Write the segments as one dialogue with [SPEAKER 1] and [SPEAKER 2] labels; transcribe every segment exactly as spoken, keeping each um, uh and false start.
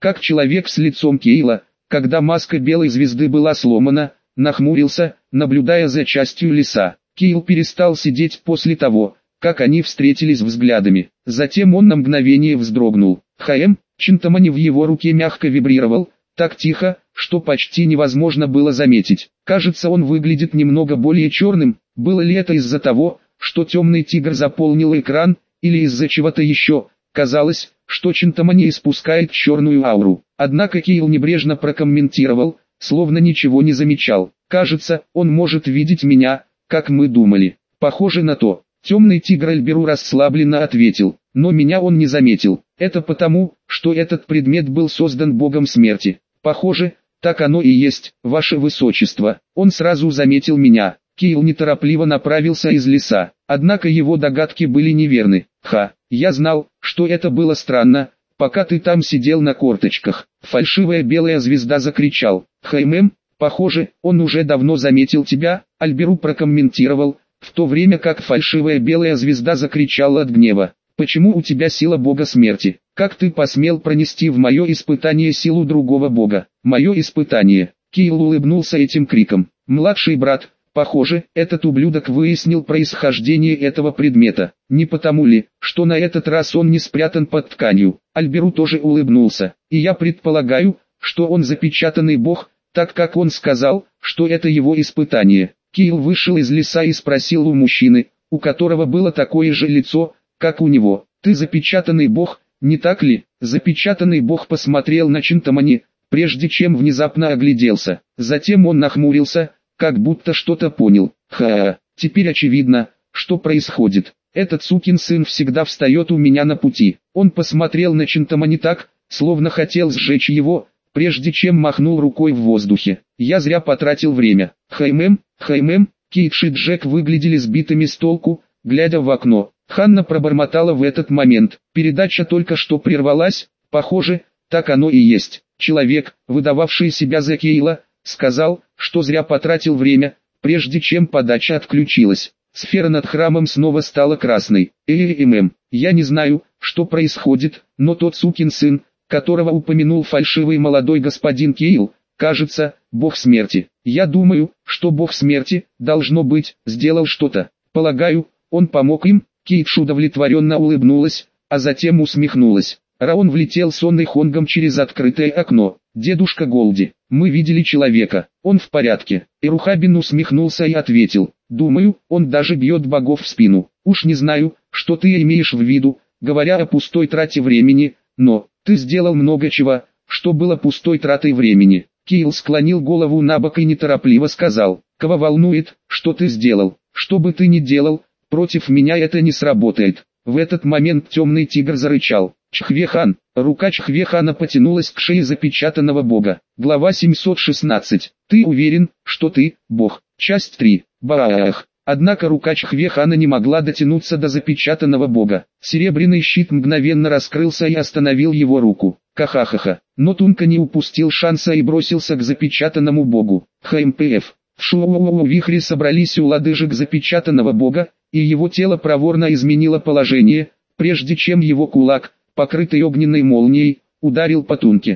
[SPEAKER 1] как человек с лицом Кейла, когда маска белой звезды была сломана, нахмурился, наблюдая за частью леса. Кейл перестал сидеть после того, как они встретились взглядами. Затем он на мгновение вздрогнул. ХМ, Чинтамани в его руке мягко вибрировал, так тихо, что почти невозможно было заметить. Кажется, он выглядит немного более черным. Было ли это из-за того, что темный тигр заполнил экран, или из-за чего-то еще? Казалось, что Чинтамани испускает черную ауру. Однако Кейл небрежно прокомментировал, словно ничего не замечал. Кажется, он может видеть меня, как мы думали. Похоже на то. Темный тигр Альберу расслабленно ответил, но меня он не заметил. Это потому, что этот предмет был создан богом смерти. Похоже, так оно и есть, ваше высочество. Он сразу заметил меня. Кейл неторопливо направился из леса, однако его догадки были неверны. Ха, я знал, что это было странно, пока ты там сидел на корточках. Фальшивая белая звезда закричал. Хаймем, похоже, он уже давно заметил тебя, Альберу прокомментировал, в то время как фальшивая белая звезда закричала от гнева. Почему у тебя сила бога смерти? Как ты посмел пронести в мое испытание силу другого бога? Мое испытание. Кейл улыбнулся этим криком. Младший брат, похоже, этот ублюдок выяснил происхождение этого предмета. Не потому ли, что на этот раз он не спрятан под тканью? Альберу тоже улыбнулся. И я предполагаю, что он запечатанный бог, так как он сказал, что это его испытание. Кейл вышел из леса и спросил у мужчины, у которого было такое же лицо, как у него. Ты запечатанный бог, не так ли? Запечатанный бог посмотрел на Чинтамани, прежде чем внезапно огляделся. Затем он нахмурился, как будто что-то понял. Ха, теперь очевидно, что происходит. Этот сукин сын всегда встает у меня на пути. Он посмотрел на Чинтамани так, словно хотел сжечь его, прежде чем махнул рукой в воздухе. Я зря потратил время. Хаймем, Хаймем, Кейтш и Джек выглядели сбитыми с толку, глядя в окно. Ханна пробормотала в этот момент. Передача только что прервалась, похоже, так оно и есть. Человек, выдававший себя за Кейла, сказал, что зря потратил время, прежде чем подача отключилась. Сфера над храмом снова стала красной. Э-э-э-мэм, я не знаю, что происходит, но тот сукин сын, которого упомянул фальшивый молодой господин Кейл, кажется, бог смерти. Я думаю, что бог смерти, должно быть, сделал что-то. Полагаю, он помог им. Кейтш удовлетворенно улыбнулась, а затем усмехнулась. Раон влетел сонный хонгом через открытое окно. «Дедушка Голди, мы видели человека, он в порядке». Ирухабин усмехнулся и ответил, «Думаю, он даже бьет богов в спину. Уж не знаю, что ты имеешь в виду, говоря о пустой трате времени, но ты сделал много чего, что было пустой тратой времени». Кейл склонил голову на бок и неторопливо сказал, «Кого волнует, что ты сделал? Что бы ты ни делал, против меня это не сработает». В этот момент темный тигр зарычал. Чхвехан. Рука Чхвехана потянулась к шее запечатанного бога. Глава семьсот шестнадцать. Ты уверен, что ты, бог? Часть три. Баах. Однако рука Чхвехана не могла дотянуться до запечатанного бога. Серебряный щит мгновенно раскрылся и остановил его руку. Кахахаха. Но Тунка не упустил шанса и бросился к запечатанному богу. ХМПФ. В шоу вихре собрались у лодыжек запечатанного бога, и его тело проворно изменило положение, прежде чем его кулак, покрытый огненной молнией, ударил по Тунке.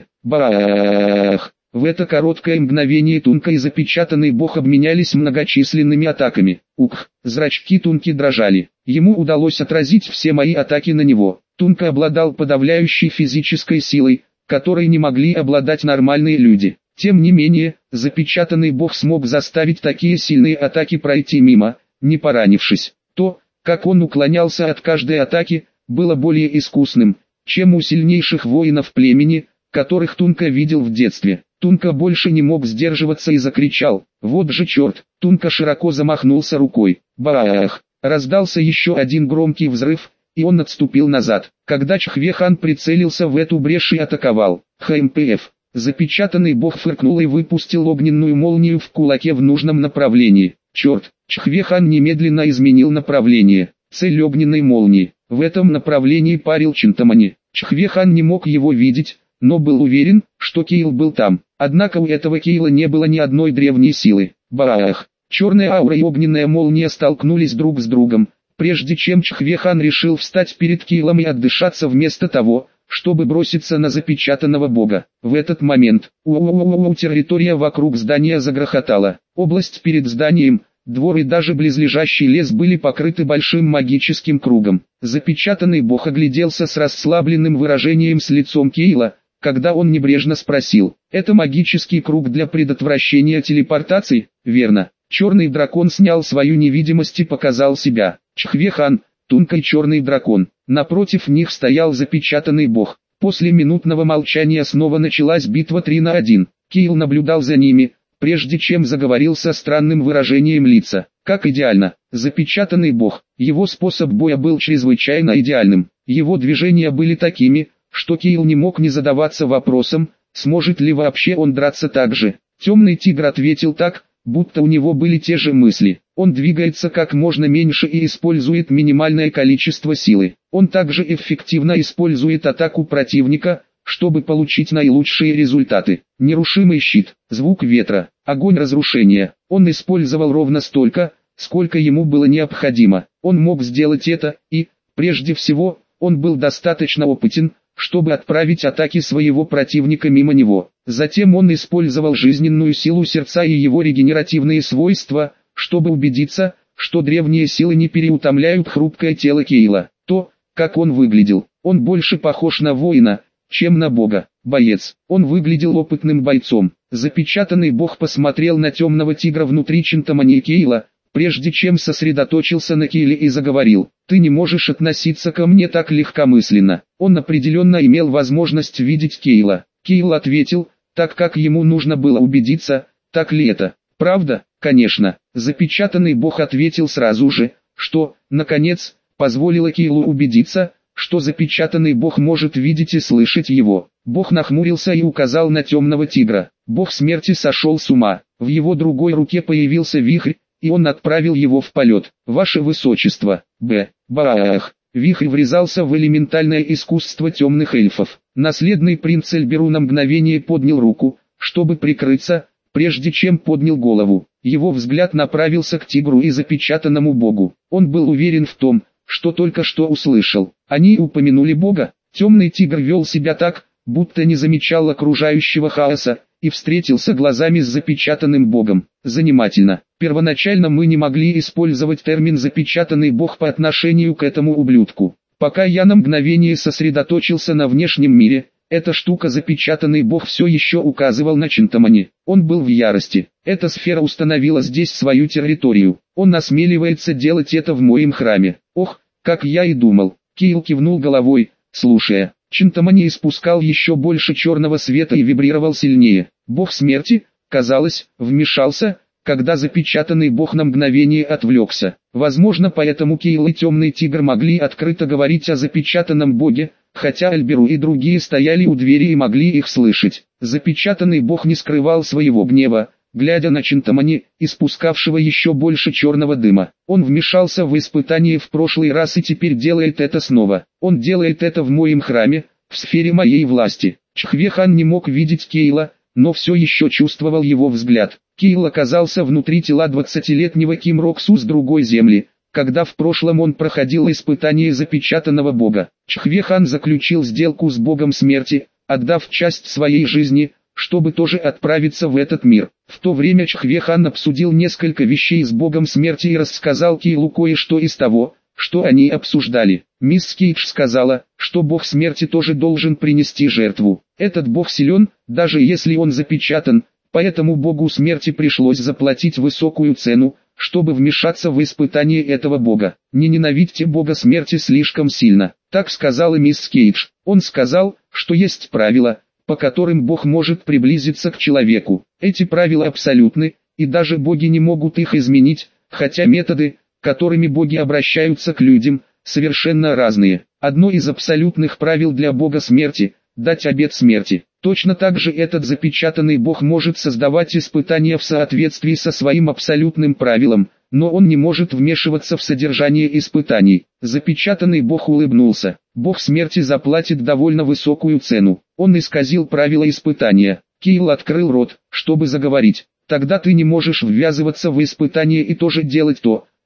[SPEAKER 1] Баах! В это короткое мгновение Тунка и запечатанный бог обменялись многочисленными атаками. Ух! Зрачки Тунки дрожали. Ему удалось отразить все мои атаки на него. Тунка обладал подавляющей физической силой, которой не могли обладать нормальные люди. Тем не менее, запечатанный бог смог заставить такие сильные атаки пройти мимо, не поранившись. То, как он уклонялся от каждой атаки, было более искусным, чем у сильнейших воинов племени, которых Тунка видел в детстве. Тунка больше не мог сдерживаться и закричал, «Вот же черт!» Тунка широко замахнулся рукой. Баах! Раздался еще один громкий взрыв, и он отступил назад. Когда Чхвехан прицелился в эту брешь и атаковал, ХМПФ. Запечатанный бог фыркнул и выпустил огненную молнию в кулаке в нужном направлении. Черт! Чхвехан немедленно изменил направление. Цель огненной молнии. В этом направлении парил Чинтамани. Чхвехан не мог его видеть, но был уверен, что Кейл был там. Однако у этого Кейла не было ни одной древней силы. Баах! Черная аура и огненная молния столкнулись друг с другом, прежде чем Чхвехан решил встать перед Кейлом и отдышаться вместо того, чтобы броситься на запечатанного бога. В этот момент, у территория вокруг здания загрохотала. Область перед зданием, двор и даже близлежащий лес были покрыты большим магическим кругом. Запечатанный бог огляделся с расслабленным выражением с лицом Кейла, когда он небрежно спросил: «Это магический круг для предотвращения телепортации, верно?» Черный дракон снял свою невидимость и показал себя. Чхве-хан, Тунка и черный дракон. Напротив них стоял запечатанный бог. После минутного молчания снова началась битва три на один. Кейл наблюдал за ними, прежде чем заговорил со странным выражением лица. Как идеально. Запечатанный бог. Его способ боя был чрезвычайно идеальным. Его движения были такими, что Кейл не мог не задаваться вопросом, сможет ли вообще он драться так же. Темный тигр ответил так, будто у него были те же мысли. Он двигается как можно меньше и использует минимальное количество силы. Он также эффективно использует атаку противника, чтобы получить наилучшие результаты. Нерушимый щит, звук ветра, огонь разрушения. Он использовал ровно столько, сколько ему было необходимо. Он мог сделать это, и, прежде всего, он был достаточно опытен, чтобы отправить атаки своего противника мимо него. Затем он использовал жизненную силу сердца и его регенеративные свойства, чтобы убедиться, что древние силы не переутомляют хрупкое тело Кейла. То, как он выглядел, он больше похож на воина, чем на бога. Боец. Он выглядел опытным бойцом. Запечатанный бог посмотрел на темного тигра внутри Чинтамани Кейла, прежде чем сосредоточился на Кейле и заговорил: «Ты не можешь относиться ко мне так легкомысленно». Он определенно имел возможность видеть Кейла. Кейл ответил, так как ему нужно было убедиться, так ли это. «Правда?» «Конечно». Запечатанный бог ответил сразу же, что, наконец, позволило Кейлу убедиться, что запечатанный бог может видеть и слышать его. Бог нахмурился и указал на темного тигра. Бог смерти сошел с ума. В его другой руке появился вихрь, и он отправил его в полет. «Ваше Высочество, Б. Баах». Вихрь врезался в элементальное искусство темных эльфов. Наследный принц Эльберу на мгновение поднял руку, чтобы прикрыться, прежде чем поднял голову. Его взгляд направился к тигру и запечатанному богу. Он был уверен в том, что только что услышал. Они упомянули бога. Темный тигр вел себя так, будто не замечал окружающего хаоса, и встретился глазами с запечатанным богом. Занимательно. Первоначально мы не могли использовать термин «запечатанный бог» по отношению к этому ублюдку. Пока я на мгновение сосредоточился на внешнем мире, эта штука «запечатанный бог» все еще указывал на Чинтамани. Он был в ярости. Эта сфера установила здесь свою территорию. Он осмеливается делать это в моем храме. Ох, как я и думал. Кейл кивнул головой, слушая. Чинтамани испускал еще больше черного света и вибрировал сильнее. Бог смерти, казалось, вмешался, когда запечатанный бог на мгновение отвлекся. Возможно, поэтому Кейл и темный тигр могли открыто говорить о запечатанном боге, хотя Эльберу и другие стояли у двери и могли их слышать. Запечатанный бог не скрывал своего гнева, глядя на Чинтамани, испускавшего еще больше черного дыма. Он вмешался в испытание в прошлый раз и теперь делает это снова. Он делает это в моем храме, в сфере моей власти. Чхве-хан не мог видеть Кейла, но все еще чувствовал его взгляд. Кейл оказался внутри тела двадцатилетнего Ким Роксу с другой земли, когда в прошлом он проходил испытание запечатанного бога. Чхве-хан заключил сделку с богом смерти, отдав часть своей жизни, чтобы тоже отправиться в этот мир. В то время Чхве-хан обсудил несколько вещей с богом смерти и рассказал Кейлу кое-что из того, что они обсуждали. Мисс Кейдж сказала, что бог смерти тоже должен принести жертву. Этот бог силен, даже если он запечатан, поэтому богу смерти пришлось заплатить высокую цену, чтобы вмешаться в испытание этого бога. Не ненавидьте бога смерти слишком сильно, так сказала мисс Кейдж. Он сказал, что есть правила, по которым Бог может приблизиться к человеку. Эти правила абсолютны, и даже боги не могут их изменить, хотя методы, которыми боги обращаются к людям, совершенно разные. Одно из абсолютных правил для бога смерти – дать обет смерти. Точно так же этот запечатанный бог может создавать испытания в соответствии со своим абсолютным правилом, но он не может вмешиваться в содержание испытаний. Запечатанный бог улыбнулся. Бог смерти заплатит довольно высокую цену. Он исказил правила испытания. Кейл открыл рот, чтобы заговорить. Тогда ты не можешь ввязываться в испытание и тоже делать то,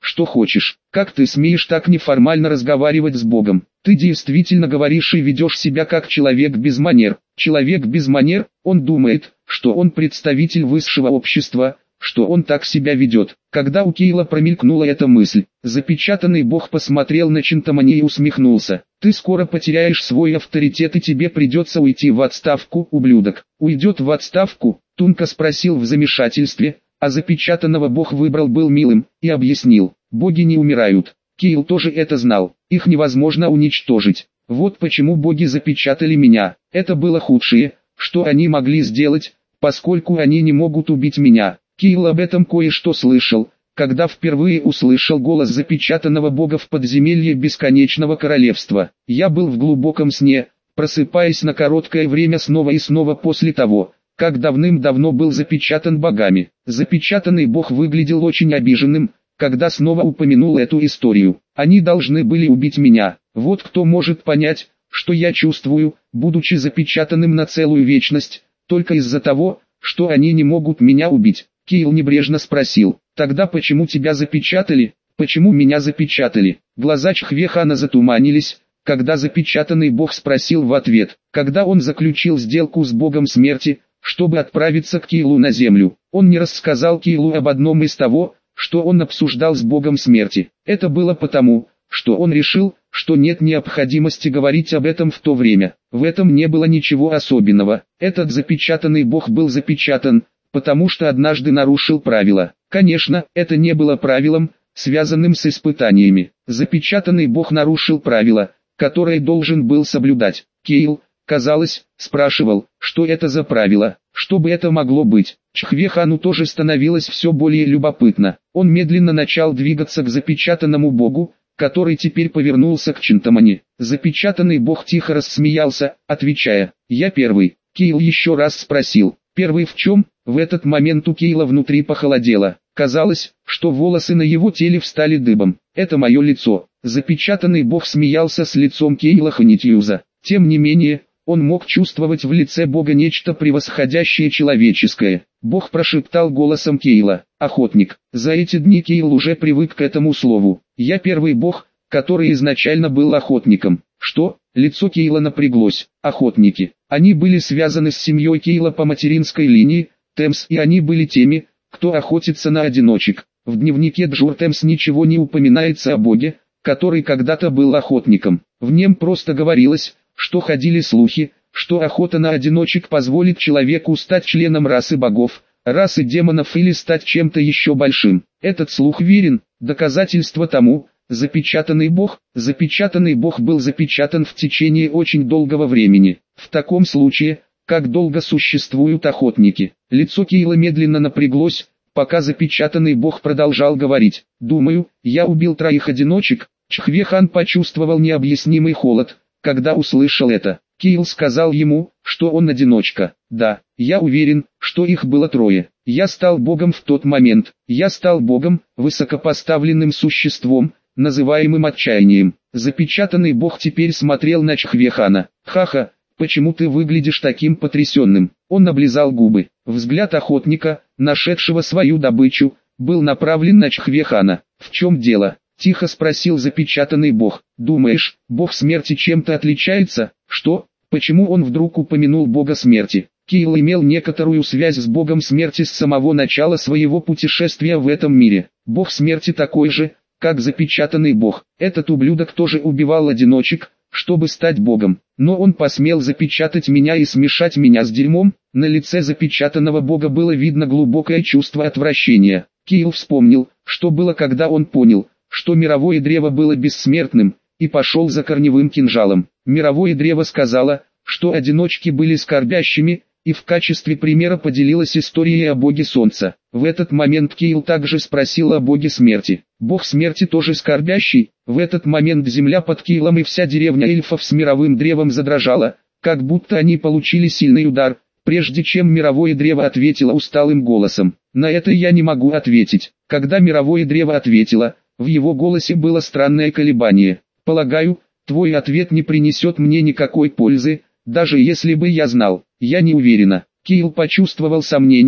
[SPEAKER 1] что хочешь. Как ты смеешь так неформально разговаривать с Богом? Ты действительно говоришь и ведешь себя как человек без манер. Человек без манер, он думает, что он представитель высшего общества, что он так себя ведет. Когда у Кейла промелькнула эта мысль, запечатанный Бог посмотрел на Чинтамани и усмехнулся. Ты скоро потеряешь свой авторитет и тебе придется уйти в отставку, ублюдок. Уйдет в отставку? Тунка спросил в замешательстве, а запечатанного Бог выбрал был милым, и объяснил, боги не умирают. Кейл тоже это знал, их невозможно уничтожить. Вот почему боги запечатали меня. Это было худшее, что они могли сделать, поскольку они не могут убить меня. Кейл об этом кое-что слышал, когда впервые услышал голос запечатанного бога в подземелье бесконечного королевства. Я был в глубоком сне, просыпаясь на короткое время снова и снова после того, как давным-давно был запечатан богами. Запечатанный бог выглядел очень обиженным, когда снова упомянул эту историю. Они должны были убить меня. Вот кто может понять, что я чувствую, будучи запечатанным на целую вечность, только из-за того, что они не могут меня убить. Кейл небрежно спросил, тогда почему тебя запечатали, почему меня запечатали? Глаза Чхвехана затуманились, когда запечатанный бог спросил в ответ, когда он заключил сделку с богом смерти, чтобы отправиться к Кейлу на землю. Он не рассказал Кейлу об одном из того, что он обсуждал с богом смерти. Это было потому, что он решил, что нет необходимости говорить об этом в то время. В этом не было ничего особенного. Этот запечатанный бог был запечатан, потому что однажды нарушил правила. Конечно, это не было правилом, связанным с испытаниями. Запечатанный бог нарушил правила, которые должен был соблюдать. Кейл, казалось, спрашивал, что это за правило, что бы это могло быть. Чхвехану тоже становилось все более любопытно. Он медленно начал двигаться к запечатанному богу, который теперь повернулся к Чинтамани. Запечатанный бог тихо рассмеялся, отвечая, «Я первый». Кейл еще раз спросил, «Первый в чем?» В этот момент у Кейла внутри похолодело. Казалось, что волосы на его теле встали дыбом. «Это мое лицо». Запечатанный бог смеялся с лицом Кейла Ханитьюза. Тем не менее, он мог чувствовать в лице бога нечто превосходящее человеческое. Бог прошептал голосом Кейла, «Охотник». За эти дни Кейл уже привык к этому слову. «Я первый бог, который изначально был охотником». Что? Лицо Кейла напряглось. Охотники. Они были связаны с семьей Кейла по материнской линии, Темс, и они были теми, кто охотится на одиночек. В дневнике Джур Темс ничего не упоминается о боге, который когда-то был охотником. В нем просто говорилось, что ходили слухи, что охота на одиночек позволит человеку стать членом расы богов, расы демонов или стать чем-то еще большим. Этот слух верен, доказательство тому, запечатанный бог, запечатанный бог был запечатан в течение очень долгого времени. В таком случае, как долго существуют охотники? Лицо Кейла медленно напряглось, пока запечатанный бог продолжал говорить. «Думаю, я убил троих одиночек». Чхвехан почувствовал необъяснимый холод, когда услышал это. Кейл сказал ему, что он одиночка. «Да, я уверен, что их было трое. Я стал богом в тот момент. Я стал богом, высокопоставленным существом, называемым отчаянием». Запечатанный бог теперь смотрел на Чхвехана. «Ха-ха, почему ты выглядишь таким потрясенным?» Он облизал губы. Взгляд охотника, нашедшего свою добычу, был направлен на Чхвехана. «В чем дело?» — тихо спросил запечатанный бог. «Думаешь, бог смерти чем-то отличается?» «Что? Почему он вдруг упомянул бога смерти?» Кейл имел некоторую связь с богом смерти с самого начала своего путешествия в этом мире. Бог смерти такой же, как запечатанный бог. Этот ублюдок тоже убивал одиночек, чтобы стать богом. Но он посмел запечатать меня и смешать меня с дерьмом. На лице запечатанного бога было видно глубокое чувство отвращения. Кейл вспомнил, что было, когда он понял, что мировое древо было бессмертным, и пошел за корневым кинжалом. Мировое древо сказала, что одиночки были скорбящими, и в качестве примера поделилась историей о боге солнца. В этот момент Кейл также спросил о боге смерти. Бог смерти тоже скорбящий? В этот момент земля под Кейлом и вся деревня эльфов с мировым древом задрожала, как будто они получили сильный удар, прежде чем мировое древо ответило усталым голосом. На это я не могу ответить. Когда мировое древо ответило, в его голосе было странное колебание. Полагаю, твой ответ не принесет мне никакой пользы, даже если бы я знал. Я не уверена. Кейл почувствовал сомнение,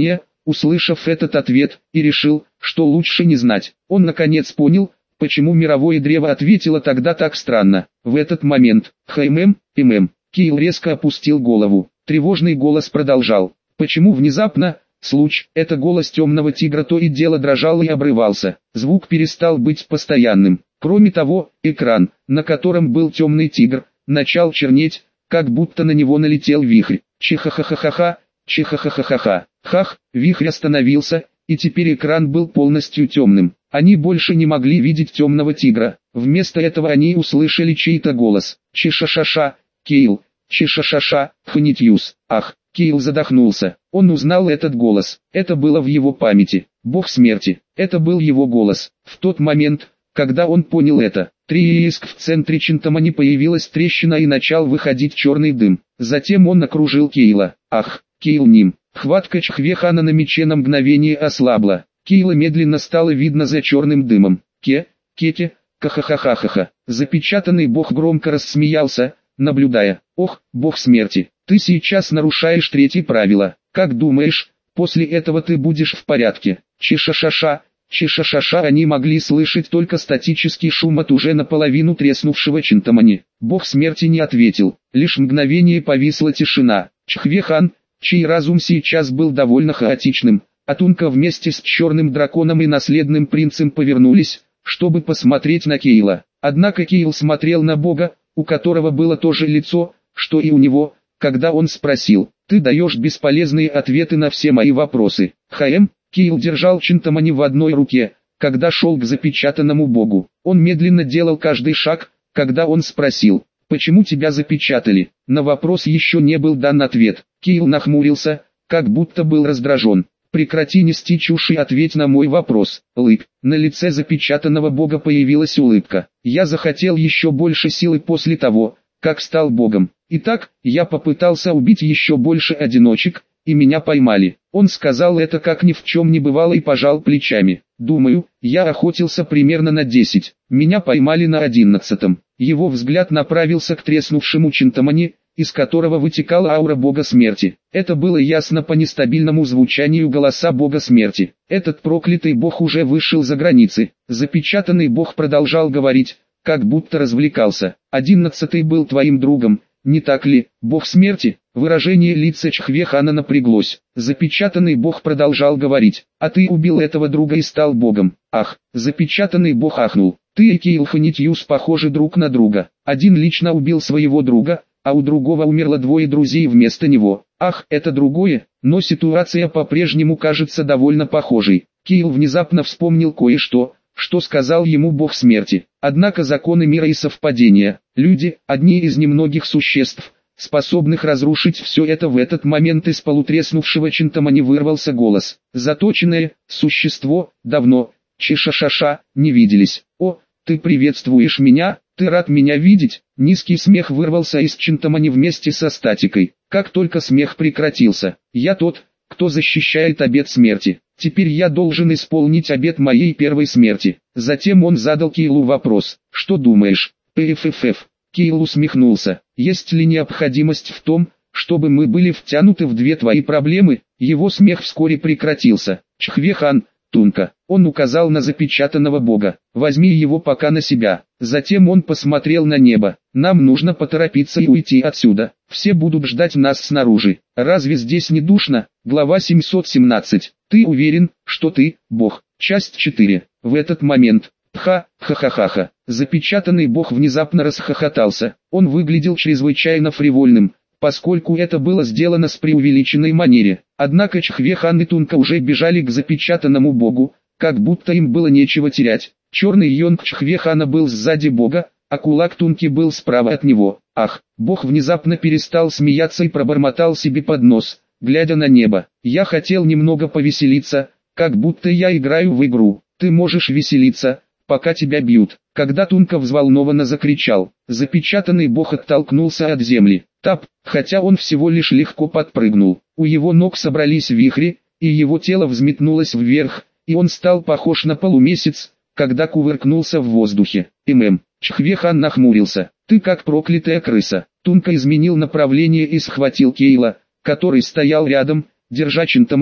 [SPEAKER 1] услышав этот ответ, и решил, что лучше не знать. Он наконец понял, почему мировое древо ответило тогда так странно. В этот момент, «Хм, мм», Киил резко опустил голову. Тревожный голос продолжал. Почему внезапно? Случ, это голос темного тигра то и дело дрожал и обрывался. Звук перестал быть постоянным. Кроме того, экран, на котором был темный тигр, начал чернеть, как будто на него налетел вихрь. Чихахахахаха, чихахахахаха. Хах, вихрь остановился, и теперь экран был полностью темным. Они больше не могли видеть темного тигра. Вместо этого они услышали чей-то голос. Чишашаша, Киил, чишашаша, Фанитьюс. Ах, Киил задохнулся. Он узнал этот голос. Это было в его памяти. Бог смерти. Это был его голос. В тот момент, когда он понял это, Трииск в центре Чинтамани появилась трещина и начал выходить черный дым. Затем он окружил Киила. Ах, Киил ним. Хватка Чхвехана на мече на мгновение ослабла. Киила медленно стало видно за черным дымом. Ке, кете, кахахахахаха. Запечатанный бог громко рассмеялся, наблюдая. Ох, бог смерти, ты сейчас нарушаешь третье правило. Как думаешь, после этого ты будешь в порядке? Чишашаша, чишашаша. Они могли слышать только статический шум от уже наполовину треснувшего Чинтамани. Бог смерти не ответил. Лишь мгновение повисла тишина. Чхвехан, чей разум сейчас был довольно хаотичным, а Тунка вместе с черным драконом и наследным принцем повернулись, чтобы посмотреть на Киила. Однако Киил смотрел на бога, у которого было то же лицо, что и у него, когда он спросил: «Ты даешь бесполезные ответы на все мои вопросы». Хм, Киил держал Чинтамани в одной руке, когда шел к запечатанному богу. Он медленно делал каждый шаг, когда он спросил: «Почему тебя запечатали?» На вопрос еще не был дан ответ. Киил нахмурился, как будто был раздражен. «Прекрати нести чушь и ответь на мой вопрос». Лыб. На лице запечатанного бога появилась улыбка. «Я захотел еще больше силы после того, как стал богом. Итак, я попытался убить еще больше одиночек, и меня поймали». Он сказал это как ни в чем не бывало и пожал плечами. «Думаю, я охотился примерно на десять. Меня поймали на одиннадцатом». Его взгляд направился к треснувшему Чинтамани, из которого вытекала аура бога смерти. Это было ясно по нестабильному звучанию голоса бога смерти. Этот проклятый бог уже вышел за границы. Запечатанный бог продолжал говорить, как будто развлекался. «Одиннадцатый был твоим другом, не так ли, бог смерти?» Выражение лица Чхвехана напряглось. Запечатанный бог продолжал говорить: «А ты убил этого друга и стал богом». Ах, запечатанный бог ахнул. «Ты и Киил Фанитьюс похожи друг на друга. Один лично убил своего друга, а у другого умерло двое друзей вместо него. Ах, это другое, но ситуация по-прежнему кажется довольно похожей». Киил внезапно вспомнил кое-что, что сказал ему бог смерти. Однако законы мира и совпадения, люди, одни из немногих существ, способных разрушить все это. В этот момент из полутреснувшего Чинтамани вырвался голос. Заточенное существо, давно, чишашаша, не виделись. «О, ты приветствуешь меня, ты рад меня видеть?» Низкий смех вырвался из Чинтамани вместе со статикой. Как только смех прекратился: «Я тот, кто защищает обет смерти. Теперь я должен исполнить обет моей первой смерти». Затем он задал Киилу вопрос: «Что думаешь?» «Пффф». Киил усмехнулся. «Есть ли необходимость в том, чтобы мы были втянуты в две твои проблемы?» Его смех вскоре прекратился. «Чхвехан, Тунка». Он указал на запечатанного бога. «Возьми его пока на себя». Затем он посмотрел на небо. «Нам нужно поторопиться и уйти отсюда. Все будут ждать нас снаружи. Разве здесь не душно?» Глава семьсот семнадцать. «Ты уверен, что ты, бог?» Часть четыре. В этот момент, ха, ха-ха-ха-ха, запечатанный бог внезапно расхохотался. Он выглядел чрезвычайно фривольным, поскольку это было сделано с преувеличенной манере. Однако Чхвехан и Тунка уже бежали к запечатанному богу, как будто им было нечего терять. Черный йонг Чхвехана был сзади бога, а кулак Тунки был справа от него. Ах, бог внезапно перестал смеяться и пробормотал себе под нос, глядя на небо: «Я хотел немного повеселиться, как будто я играю в игру. Ты можешь веселиться, пока тебя бьют». Когда Тунка взволнованно закричал, запечатанный бог оттолкнулся от земли. Тап, хотя он всего лишь легко подпрыгнул. У его ног собрались вихри, и его тело взметнулось вверх, и он стал похож на полумесяц, когда кувыркнулся в воздухе. «Мм». Чхвехан нахмурился. «Ты как проклятая крыса». Тунка изменил направление и схватил Киила, который стоял рядом, держа Чинтамани,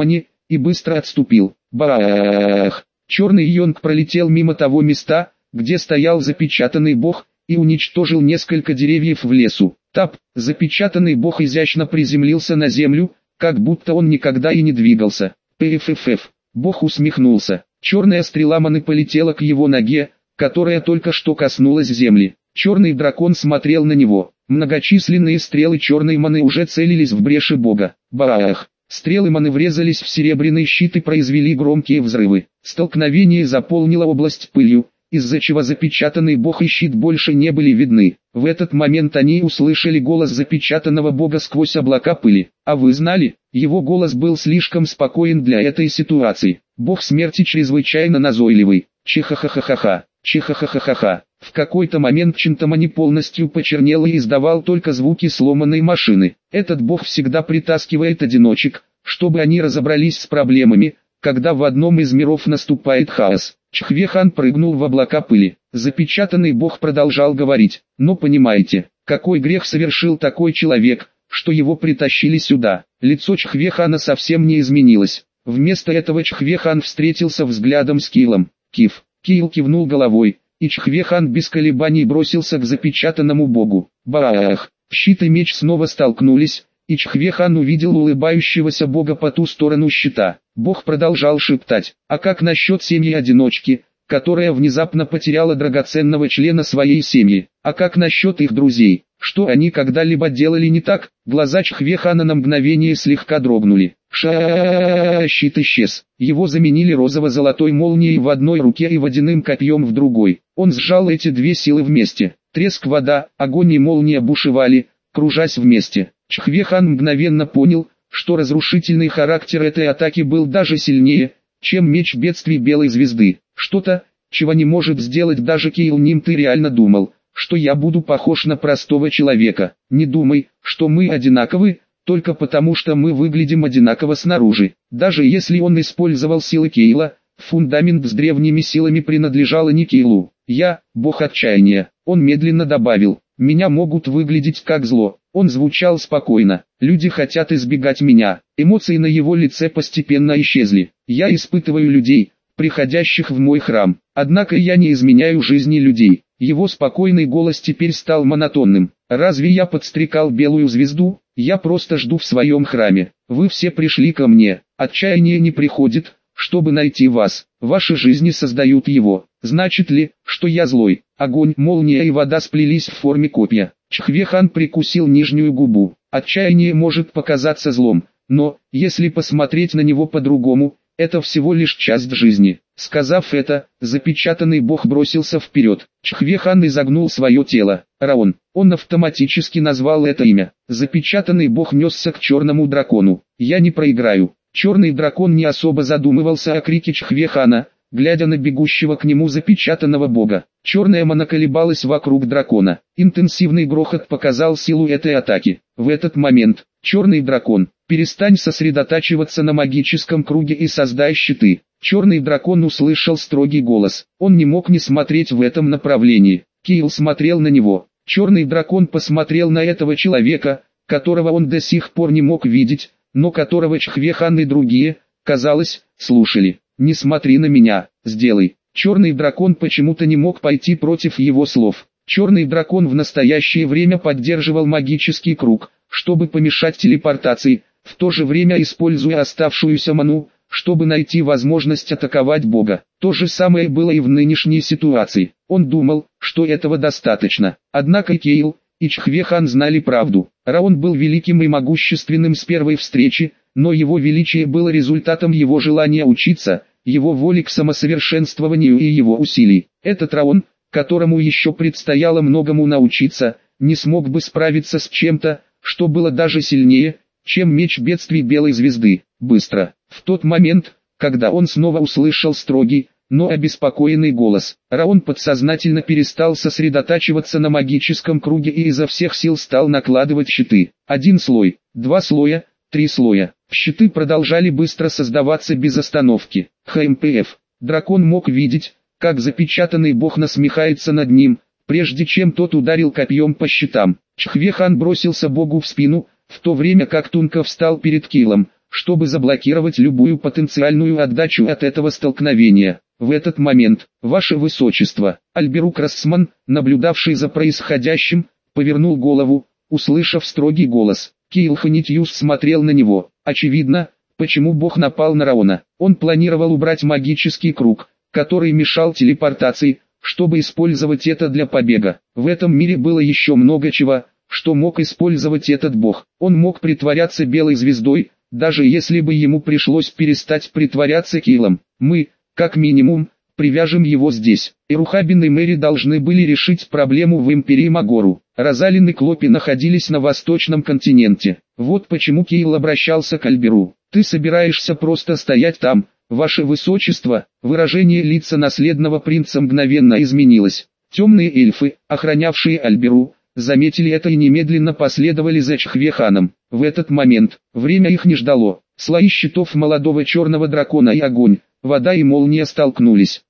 [SPEAKER 1] и быстро отступил. Бах! Черный йонг пролетел мимо того места, где стоял запечатанный бог, и уничтожил несколько деревьев в лесу. Тап, запечатанный бог изящно приземлился на землю, как будто он никогда и не двигался. Пффф. Бог усмехнулся. Черная стрела маны полетела к его ноге, которая только что коснулась земли. Черный дракон смотрел на него. Многочисленные стрелы черной маны уже целились в бреши бога. Бах! Стрелы маны врезались в серебряный щит и произвели громкие взрывы. Столкновение заполнило область пылью, из-за чего запечатанный бог и щит больше не были видны. В этот момент они услышали голос запечатанного бога сквозь облака пыли. А вы знали? Его голос был слишком спокоен для этой ситуации. Бог смерти чрезвычайно назойливый. Чихахахахаха, чихахахахаха. В какой-то момент Чинтамани полностью почернел и издавал только звуки сломанной машины. Этот бог всегда притаскивает одиночек, чтобы они разобрались с проблемами, когда в одном из миров наступает хаос. Чхвехан прыгнул в облака пыли. Запечатанный бог продолжал говорить. Но понимаете, какой грех совершил такой человек, что его притащили сюда? Лицо Чхвехана совсем не изменилось. Вместо этого Чхвехан встретился взглядом с Килом. Кив. Кил кивнул головой, и Чхвехан без колебаний бросился к запечатанному богу. Бах! Щит и меч снова столкнулись, и Чхвехан увидел улыбающегося бога по ту сторону щита. Бог продолжал шептать: «А как насчет семьи-одиночки, которая внезапно потеряла драгоценного члена своей семьи? А как насчет их друзей? Что они когда-либо делали не так?» Глаза Чхвехана на мгновение слегка дрогнули. Ша, щит исчез. Его заменили розово-золотой молнией в одной руке и водяным копьем в другой. Он сжал эти две силы вместе. Треск, вода, огонь и молния бушевали, кружась вместе. Чхвехан мгновенно понял, что разрушительный характер этой атаки был даже сильнее, чем меч бедствий Белой Звезды. Что-то, чего не может сделать даже Кейл Ним. Ты реально думал, что я буду похож на простого человека? Не думай, что мы одинаковы, только потому что мы выглядим одинаково снаружи. Даже если он использовал силы Кейла, фундамент с древними силами принадлежал не Кейлу. Я – бог отчаяния. Он медленно добавил: меня могут выглядеть как зло. Он звучал спокойно. Люди хотят избегать меня. Эмоции на его лице постепенно исчезли. Я испытываю людей, приходящих в мой храм. Однако я не изменяю жизни людей. Его спокойный голос теперь стал монотонным. Разве я подстрекал Белую Звезду? Я просто жду в своем храме. Вы все пришли ко мне. Отчаяние не приходит, чтобы найти вас. Ваши жизни создают его. Значит ли, что я злой? Огонь, молния и вода сплелись в форме копья. Чхвехан прикусил нижнюю губу. Отчаяние может показаться злом, но, если посмотреть на него по-другому, это всего лишь часть жизни. Сказав это, запечатанный бог бросился вперед. Чхвехан изогнул свое тело. Раон. Он автоматически назвал это имя. Запечатанный бог несся к черному дракону. Я не проиграю. Черный дракон не особо задумывался о крике Чхвехана, глядя на бегущего к нему запечатанного бога. Черная мана колебалась вокруг дракона. Интенсивный грохот показал силу этой атаки. В этот момент, черный дракон, перестань сосредотачиваться на магическом круге и создай щиты. Черный дракон услышал строгий голос. Он не мог не смотреть в этом направлении. Кейл смотрел на него. Черный дракон посмотрел на этого человека, которого он до сих пор не мог видеть, но которого Чхвехан и другие, казалось, слушали. «Не смотри на меня, сделай». Черный дракон почему-то не мог пойти против его слов. Черный дракон в настоящее время поддерживал магический круг, чтобы помешать телепортации, в то же время используя оставшуюся ману, чтобы найти возможность атаковать бога. То же самое было и в нынешней ситуации. Он думал, что этого достаточно. Однако Кейл и Чхвехан знали правду. Раон был великим и могущественным с первой встречи, но его величие было результатом его желания учиться, его воли к самосовершенствованию и его усилий. Этот Раон, которому еще предстояло многому научиться, не смог бы справиться с чем-то, что было даже сильнее, чем меч бедствий Белой Звезды. Быстро. В тот момент, когда он снова услышал строгий, но обеспокоенный голос, Раон подсознательно перестал сосредотачиваться на магическом круге и изо всех сил стал накладывать щиты. Один слой, два слоя, три слоя. Щиты продолжали быстро создаваться без остановки. ХМПФ. Дракон мог видеть, как запечатанный бог насмехается над ним, прежде чем тот ударил копьем по щитам. Чхвехан бросился богу в спину, в то время как Тунка встал перед Килом, чтобы заблокировать любую потенциальную отдачу от этого столкновения. В этот момент, ваше высочество, Альберук Рассман, наблюдавший за происходящим, повернул голову, услышав строгий голос. Кейл Ханитьюс смотрел на него. Очевидно, почему Бог напал на Раона. Он планировал убрать магический круг, который мешал телепортации, чтобы использовать это для побега. В этом мире было еще много чего, что мог использовать этот Бог. Он мог притворяться белой звездой, даже если бы ему пришлось перестать притворяться Кейлом. Мы, как минимум, привяжем его здесь. Эрухабин и Мэри должны были решить проблему в Империи Магору. Розалин и Клопи находились на восточном континенте. Вот почему Кейл обращался к Альберу. «Ты собираешься просто стоять там, ваше высочество?» Выражение лица наследного принца мгновенно изменилось. Темные эльфы, охранявшие Альберу, заметили это и немедленно последовали за Чхвеханом. В этот момент, время их не ждало. Слои щитов молодого черного дракона и огонь, вода и молния столкнулись.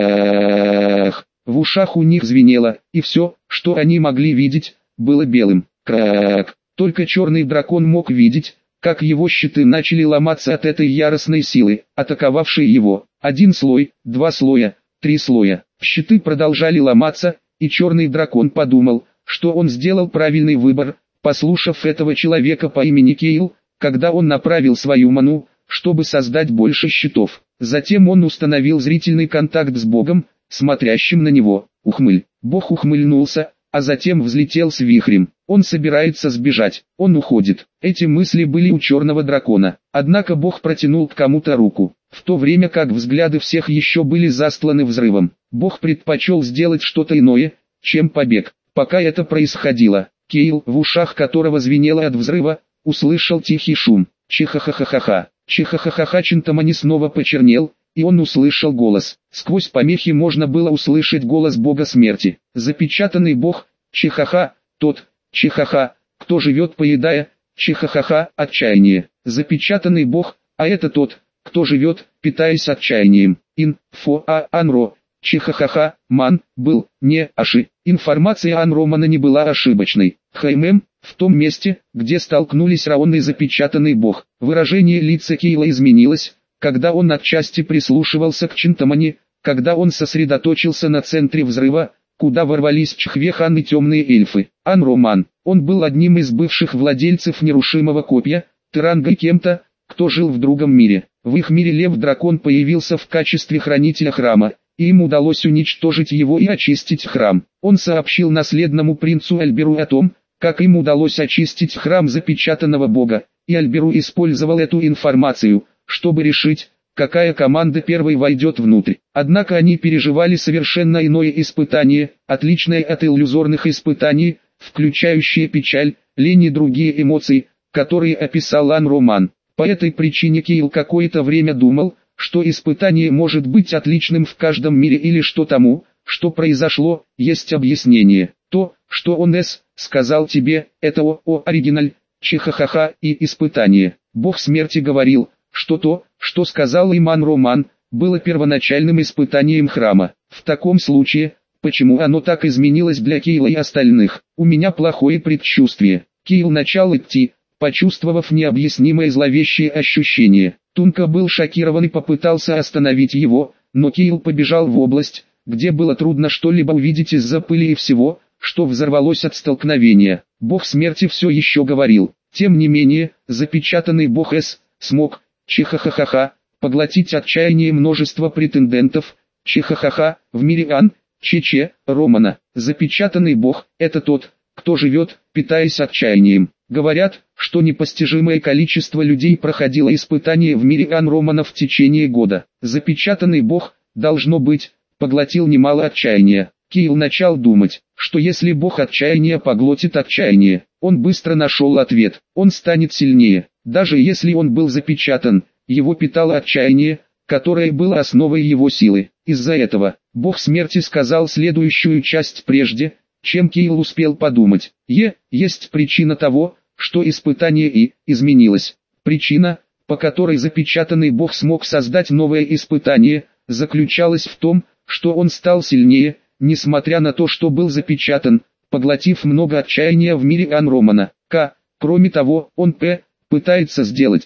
[SPEAKER 1] Бах! В ушах у них звенело, и все, что они могли видеть, было белым. Крак! Только черный дракон мог видеть, как его щиты начали ломаться от этой яростной силы, атаковавшей его. Один слой, два слоя, три слоя. Щиты продолжали ломаться, и черный дракон подумал, что он сделал правильный выбор, послушав этого человека по имени Кейл, когда он направил свою ману, чтобы создать больше щитов. Затем он установил зрительный контакт с Богом, смотрящим на него. Ухмыль. Бог ухмыльнулся, а затем взлетел с вихрем. Он собирается сбежать, он уходит. Эти мысли были у черного дракона. Однако Бог протянул к кому-то руку, в то время как взгляды всех еще были застланы взрывом. Бог предпочел сделать что-то иное, чем побег. Пока это происходило, Кейл, в ушах которого звенело от взрыва, услышал тихий шум. Чихахахахаха. Чихахахаха. Чинтамани снова почернел, и он услышал голос. Сквозь помехи можно было услышать голос бога смерти. Запечатанный бог, чихаха, тот, чихаха, кто живет поедая, чихахаха, отчаяние. Запечатанный бог, а это тот, кто живет, питаясь отчаянием. Ин, фо, а, анро, чихахаха, ман, был, не, аши. Информация Анромана не была ошибочной. Хаймем, в том месте, где столкнулись Раон и запечатанный бог. Выражение лица Кейла изменилось, когда он отчасти прислушивался к Чинтамани, когда он сосредоточился на центре взрыва, куда ворвались Чхвехан и темные эльфы. Анроман, он был одним из бывших владельцев нерушимого копья, Теранга и кем-то, кто жил в другом мире. В их мире Лев-дракон появился в качестве хранителя храма, и им удалось уничтожить его и очистить храм. Он сообщил наследному принцу Альберу о том, как им удалось очистить храм запечатанного бога, и Альберу использовал эту информацию, чтобы решить, какая команда первой войдет внутрь. Однако они переживали совершенно иное испытание, отличное от иллюзорных испытаний, включающее печаль, лень и другие эмоции, которые описал Анроман. По этой причине Кейл какое-то время думал, что испытание может быть отличным в каждом мире или что тому, что произошло, есть объяснение. То, что он с, сказал тебе, это о, о оригиналь, чихахаха и испытание. Бог смерти говорил, что то, что сказал им Анроман, было первоначальным испытанием храма. В таком случае, почему оно так изменилось для Кейла и остальных? У меня плохое предчувствие. Кейл начал идти, почувствовав необъяснимое зловещее ощущение. Тунка был шокирован и попытался остановить его, но Кейл побежал в область, где было трудно что-либо увидеть из-за пыли и всего, что взорвалось от столкновения. Бог смерти все еще говорил. Тем не менее, запечатанный бог С, смог, чихахахаха, поглотить отчаяние множества претендентов, чихахаха, в мире Ан, Чече, Романа. Запечатанный бог – это тот, кто живет, питаясь отчаянием. Говорят, что непостижимое количество людей проходило испытания в мире Анромана в течение года. Запечатанный бог, должно быть, поглотил немало отчаяния. Кейл начал думать, что если бог отчаяния поглотит отчаяние, он быстро нашел ответ, он станет сильнее. Даже если он был запечатан, его питало отчаяние, которое было основой его силы. Из-за этого, бог смерти сказал следующую часть прежде, чем Кейл успел подумать. Е, есть причина того, что испытание И изменилось. Причина, по которой запечатанный бог смог создать новое испытание, заключалась в том, что он стал сильнее, несмотря на то, что был запечатан, поглотив много отчаяния в мире Анромана. К. Кроме того, он П. пытается сделать так,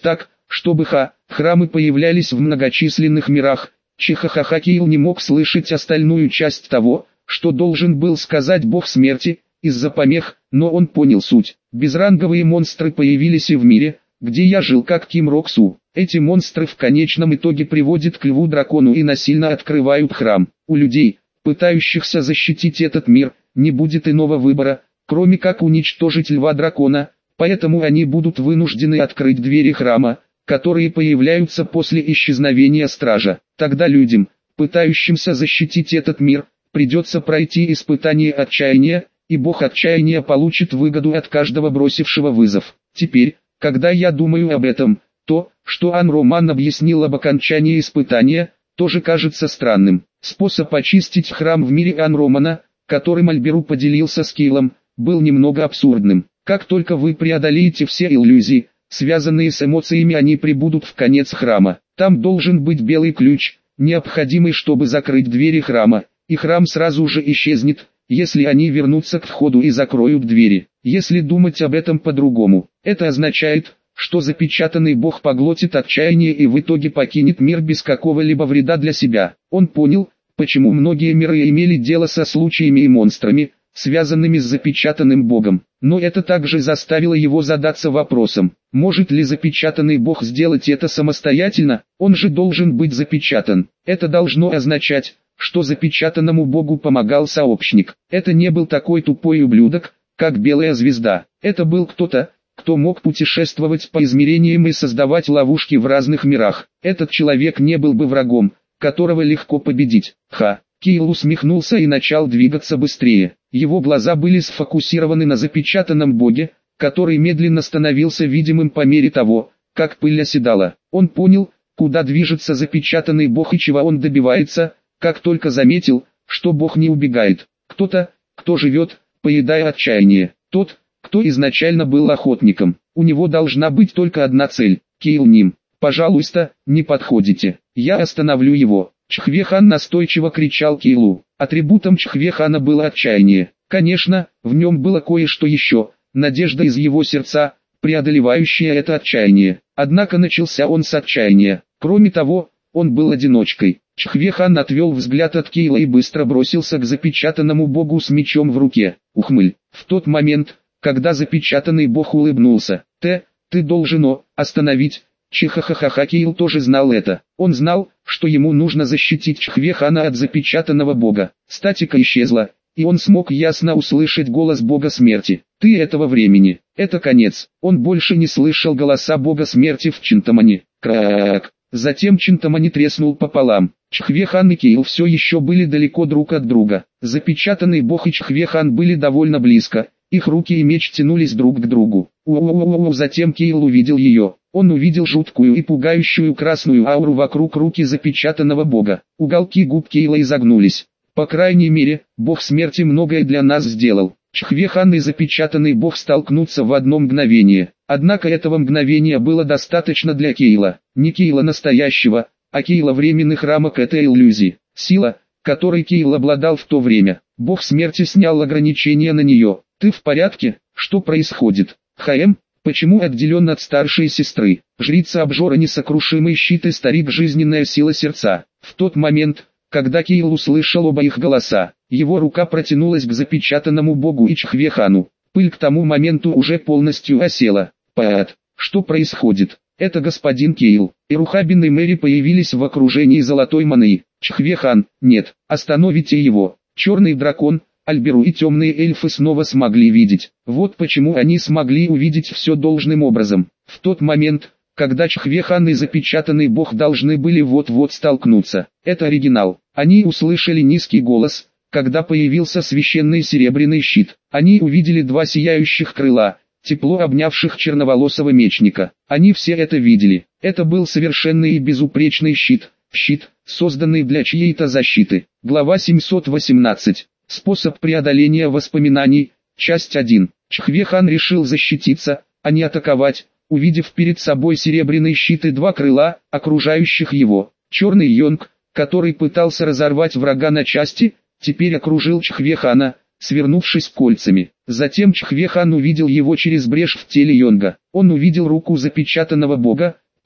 [SPEAKER 1] чтобы ха, храмы появлялись в многочисленных мирах. Чихахаха Киил не мог слышать остальную часть того, что должен был сказать бог смерти, из-за помех, но он понял суть. Безранговые монстры появились и в мире, где я жил как Ким Роксу. Эти монстры в конечном итоге приводят к льву-дракону и насильно открывают храм. У людей, пытающихся защитить этот мир, не будет иного выбора, кроме как уничтожить льва-дракона, поэтому они будут вынуждены открыть двери храма, которые появляются после исчезновения стража. Тогда людям, пытающимся защитить этот мир, придется пройти испытание отчаяния, и бог отчаяния получит выгоду от каждого бросившего вызов. Теперь, когда я думаю об этом, то, что Ан-Роман объяснил об окончании испытания, тоже кажется странным. Способ очистить храм в мире Ан-Романа, которым Альберу поделился с Кейлом, был немного абсурдным. Как только вы преодолеете все иллюзии, связанные с эмоциями, они прибудут в конец храма. Там должен быть белый ключ, необходимый, чтобы закрыть двери храма, и храм сразу же исчезнет, если они вернутся к входу и закроют двери. Если думать об этом по-другому, это означает, что запечатанный бог поглотит отчаяние и в итоге покинет мир без какого-либо вреда для себя. Он понял, почему многие миры имели дело со случаями и монстрами, связанными с запечатанным богом. Но это также заставило его задаться вопросом, может ли запечатанный бог сделать это самостоятельно, он же должен быть запечатан. Это должно означать, что запечатанному богу помогал сообщник. Это не был такой тупой ублюдок, как Белая Звезда. Это был кто-то, кто мог путешествовать по измерениям и создавать ловушки в разных мирах. Этот человек не был бы врагом, которого легко победить. Ха! Кейл усмехнулся и начал двигаться быстрее. Его глаза были сфокусированы на запечатанном боге, который медленно становился видимым по мере того, как пыль оседала. Он понял, куда движется запечатанный бог и чего он добивается, как только заметил, что бог не убегает. Кто-то, кто живет, поедая отчаяние. Тот, кто изначально был охотником. У него должна быть только одна цель. Кейл Ним, пожалуйста, не подходите. Я остановлю его. Чхвехан настойчиво кричал Кейлу. Атрибутом Чхвехана было отчаяние. Конечно, в нем было кое-что еще, надежда из его сердца, преодолевающая это отчаяние. Однако начался он с отчаяния. Кроме того, он был одиночкой. Чхвехан отвел взгляд от Кейла и быстро бросился к запечатанному богу с мечом в руке. Ухмыль. В тот момент, когда запечатанный бог улыбнулся, «Ты, ты должен о, остановить». Чихахахаха Кейл тоже знал это. Он знал, что ему нужно защитить Чхвехана от запечатанного бога. Статика исчезла, и он смог ясно услышать голос бога смерти. «Ты этого времени, это конец». Он больше не слышал голоса бога смерти в Чинтамани. Крак. Затем Чинтамани треснул пополам. Чхвехан и Кейл все еще были далеко друг от друга. Запечатанный бог и Чхвехан были довольно близко. Их руки и меч тянулись друг к другу. У-у-у-у-у. Затем Кейл увидел ее. Он увидел жуткую и пугающую красную ауру вокруг руки запечатанного бога. Уголки губ Кейла изогнулись. По крайней мере, бог смерти многое для нас сделал. Чхвехан и запечатанный бог столкнутся в одно мгновение. Однако этого мгновения было достаточно для Кейла. Не Кейла настоящего, а Кейла временных рамок этой иллюзии. Сила, которой Кейл обладал в то время. Бог смерти снял ограничения на нее. «Ты в порядке? Что происходит?» «Хаэм, почему отделен от старшей сестры?» Жрица обжора несокрушимый щит и старик жизненная сила сердца. В тот момент, когда Кейл услышал оба их голоса, его рука протянулась к запечатанному богу и Чхвехану. Пыль к тому моменту уже полностью осела. «Паат, что происходит?» «Это господин Кейл». Ирухабин и Мэри появились в окружении золотой маны. Чхвехан, нет, остановите его. Черный дракон, Альберу и темные эльфы снова смогли видеть. Вот почему они смогли увидеть все должным образом. В тот момент, когда Чхвехан и запечатанный бог должны были вот-вот столкнуться. Это оригинал. Они услышали низкий голос, когда появился священный серебряный щит. Они увидели два сияющих крыла, тепло обнявших черноволосого мечника. Они все это видели. Это был совершенный и безупречный щит. Щит, созданный для чьей-то защиты. Глава семьсот восемнадцать. Способ преодоления воспоминаний. Часть один. Чхвехан решил защититься, а не атаковать, увидев перед собой серебряный щит и два крыла, окружающих его. Черный Йонг, который пытался разорвать врага на части, теперь окружил Чхвехана, свернувшись кольцами. Затем Чхвехан увидел его через брешь в теле Йонга. Он увидел руку запечатанного бога,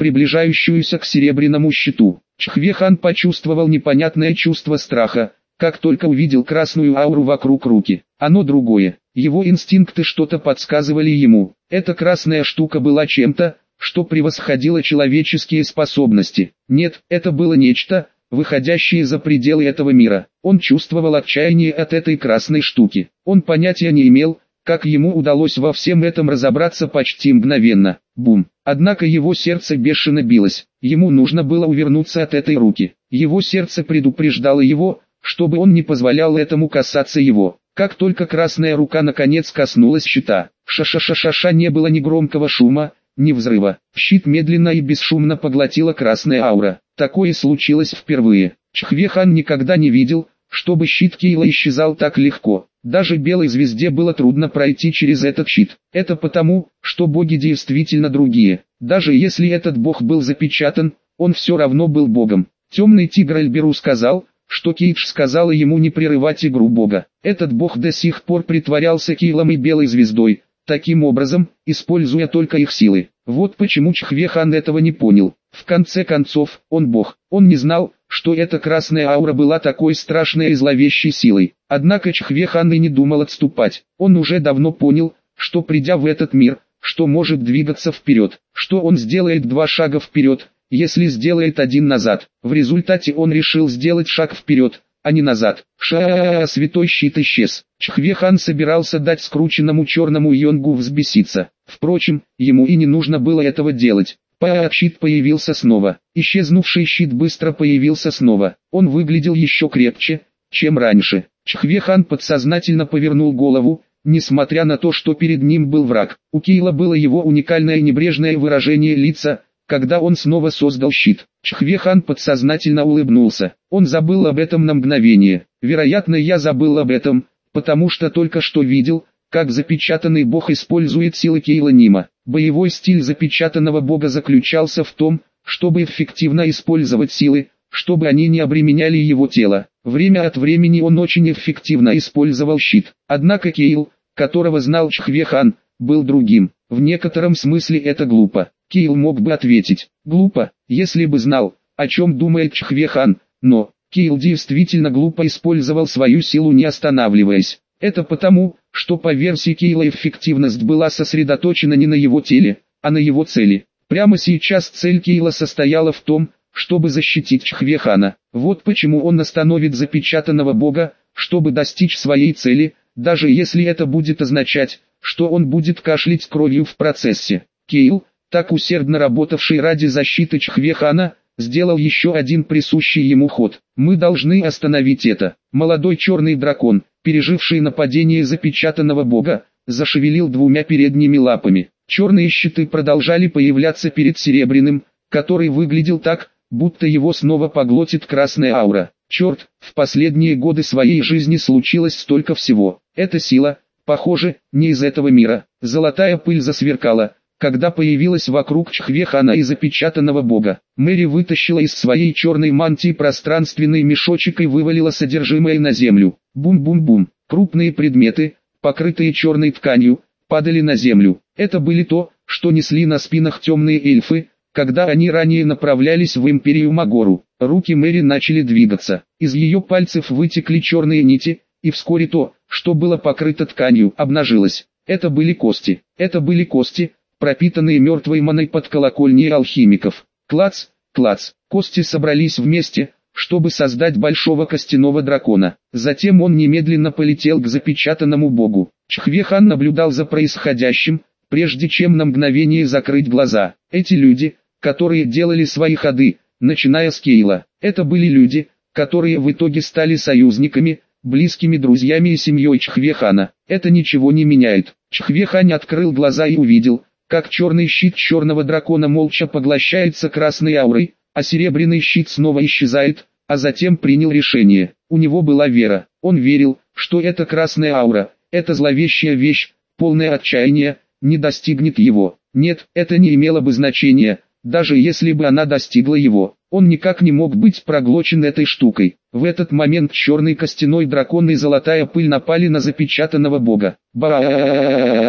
[SPEAKER 1] приближающуюся к серебряному щиту. Чхве-хан почувствовал непонятное чувство страха, как только увидел красную ауру вокруг руки. Оно другое. Его инстинкты что-то подсказывали ему. Эта красная штука была чем-то, что превосходило человеческие способности. Нет, это было нечто, выходящее за пределы этого мира. Он чувствовал отчаяние от этой красной штуки. Он понятия не имел, как ему удалось во всем этом разобраться почти мгновенно. Бум. Однако его сердце бешено билось. Ему нужно было увернуться от этой руки. Его сердце предупреждало его, чтобы он не позволял этому касаться его. Как только красная рука наконец коснулась щита, ша-ша-ша-ша-ша, не было ни громкого шума, ни взрыва. Щит медленно и бесшумно поглотила красная аура. Такое случилось впервые. Чхве-хан никогда не видел, чтобы щит Кейла исчезал так легко. Даже белой звезде было трудно пройти через этот щит. Это потому, что боги действительно другие. Даже если этот бог был запечатан, он все равно был богом. Темный тигр Эльберу сказал, что Кейдж сказала ему не прерывать игру бога. Этот бог до сих пор притворялся Кейлом и белой звездой, таким образом, используя только их силы. Вот почему Чхве-хан этого не понял. В конце концов, он бог. Он не знал, что эта красная аура была такой страшной и зловещей силой. Однако Чхве-хан и не думал отступать. Он уже давно понял, что придя в этот мир, что может двигаться вперед, что он сделает два шага вперед, если сделает один назад. В результате он решил сделать шаг вперед, а не назад. Ша, святой щит исчез. Чхве-хан собирался дать скрученному черному йонгу взбеситься. Впрочем, ему и не нужно было этого делать. Па, щит появился снова. Исчезнувший щит быстро появился снова. Он выглядел еще крепче, чем раньше. Чхве-хан подсознательно повернул голову, несмотря на то, что перед ним был враг. У Кейла было его уникальное небрежное выражение лица, когда он снова создал щит. Чхве-хан подсознательно улыбнулся. Он забыл об этом на мгновение. Вероятно, я забыл об этом, потому что только что видел, как запечатанный бог использует силы Кейла Нима. Боевой стиль запечатанного бога заключался в том, чтобы эффективно использовать силы, чтобы они не обременяли его тело. Время от времени он очень эффективно использовал щит. Однако Кейл, которого знал Чхве-хан, был другим. В некотором смысле это глупо. Кейл мог бы ответить: глупо, если бы знал, о чем думает Чхве-хан, но Кейл действительно глупо использовал свою силу, не останавливаясь. Это потому, что по версии Кейла эффективность была сосредоточена не на его теле, а на его цели. Прямо сейчас цель Кейла состояла в том, чтобы защитить Чхве-хана. Вот почему он остановит запечатанного бога, чтобы достичь своей цели, даже если это будет означать, что он будет кашлять кровью в процессе. Кейл, так усердно работавший ради защиты Чхве-хана, сделал еще один присущий ему ход. Мы должны остановить это. Молодой черный дракон, переживший нападение запечатанного бога, зашевелил двумя передними лапами. Черные щиты продолжали появляться перед серебряным, который выглядел так, будто его снова поглотит красная аура. Черт, в последние годы своей жизни случилось столько всего. Эта сила, похоже, не из этого мира. Золотая пыль засверкала, когда появилась вокруг Чхве-хана и запечатанного бога. Мэри вытащила из своей черной мантии пространственный мешочек и вывалила содержимое на землю. Бум-бум-бум. Крупные предметы, покрытые черной тканью, падали на землю. Это были то, что несли на спинах темные эльфы, когда они ранее направлялись в Империю Магору. Руки Мэри начали двигаться. Из ее пальцев вытекли черные нити, и вскоре то, что было покрыто тканью, обнажилось. Это были кости. Это были кости, пропитанные мертвой маной под колокольней алхимиков. Клац, клац. Кости собрались вместе, чтобы создать большого костяного дракона. Затем он немедленно полетел к запечатанному богу. Чхве-хан наблюдал за происходящим, прежде чем на мгновение закрыть глаза. Эти люди, которые делали свои ходы, начиная с Кейла, это были люди, которые в итоге стали союзниками, близкими друзьями и семьей Чхве-хана. Это ничего не меняет. Чхве-хан открыл глаза и увидел, как черный щит черного дракона молча поглощается красной аурой, а серебряный щит снова исчезает, а затем принял решение. У него была вера. Он верил, что эта красная аура, эта зловещая вещь, полная отчаяния, не достигнет его. Нет, это не имело бы значения, даже если бы она достигла его. Он никак не мог быть проглочен этой штукой. В этот момент черный костяной дракон и золотая пыль напали на запечатанного бога. Бах!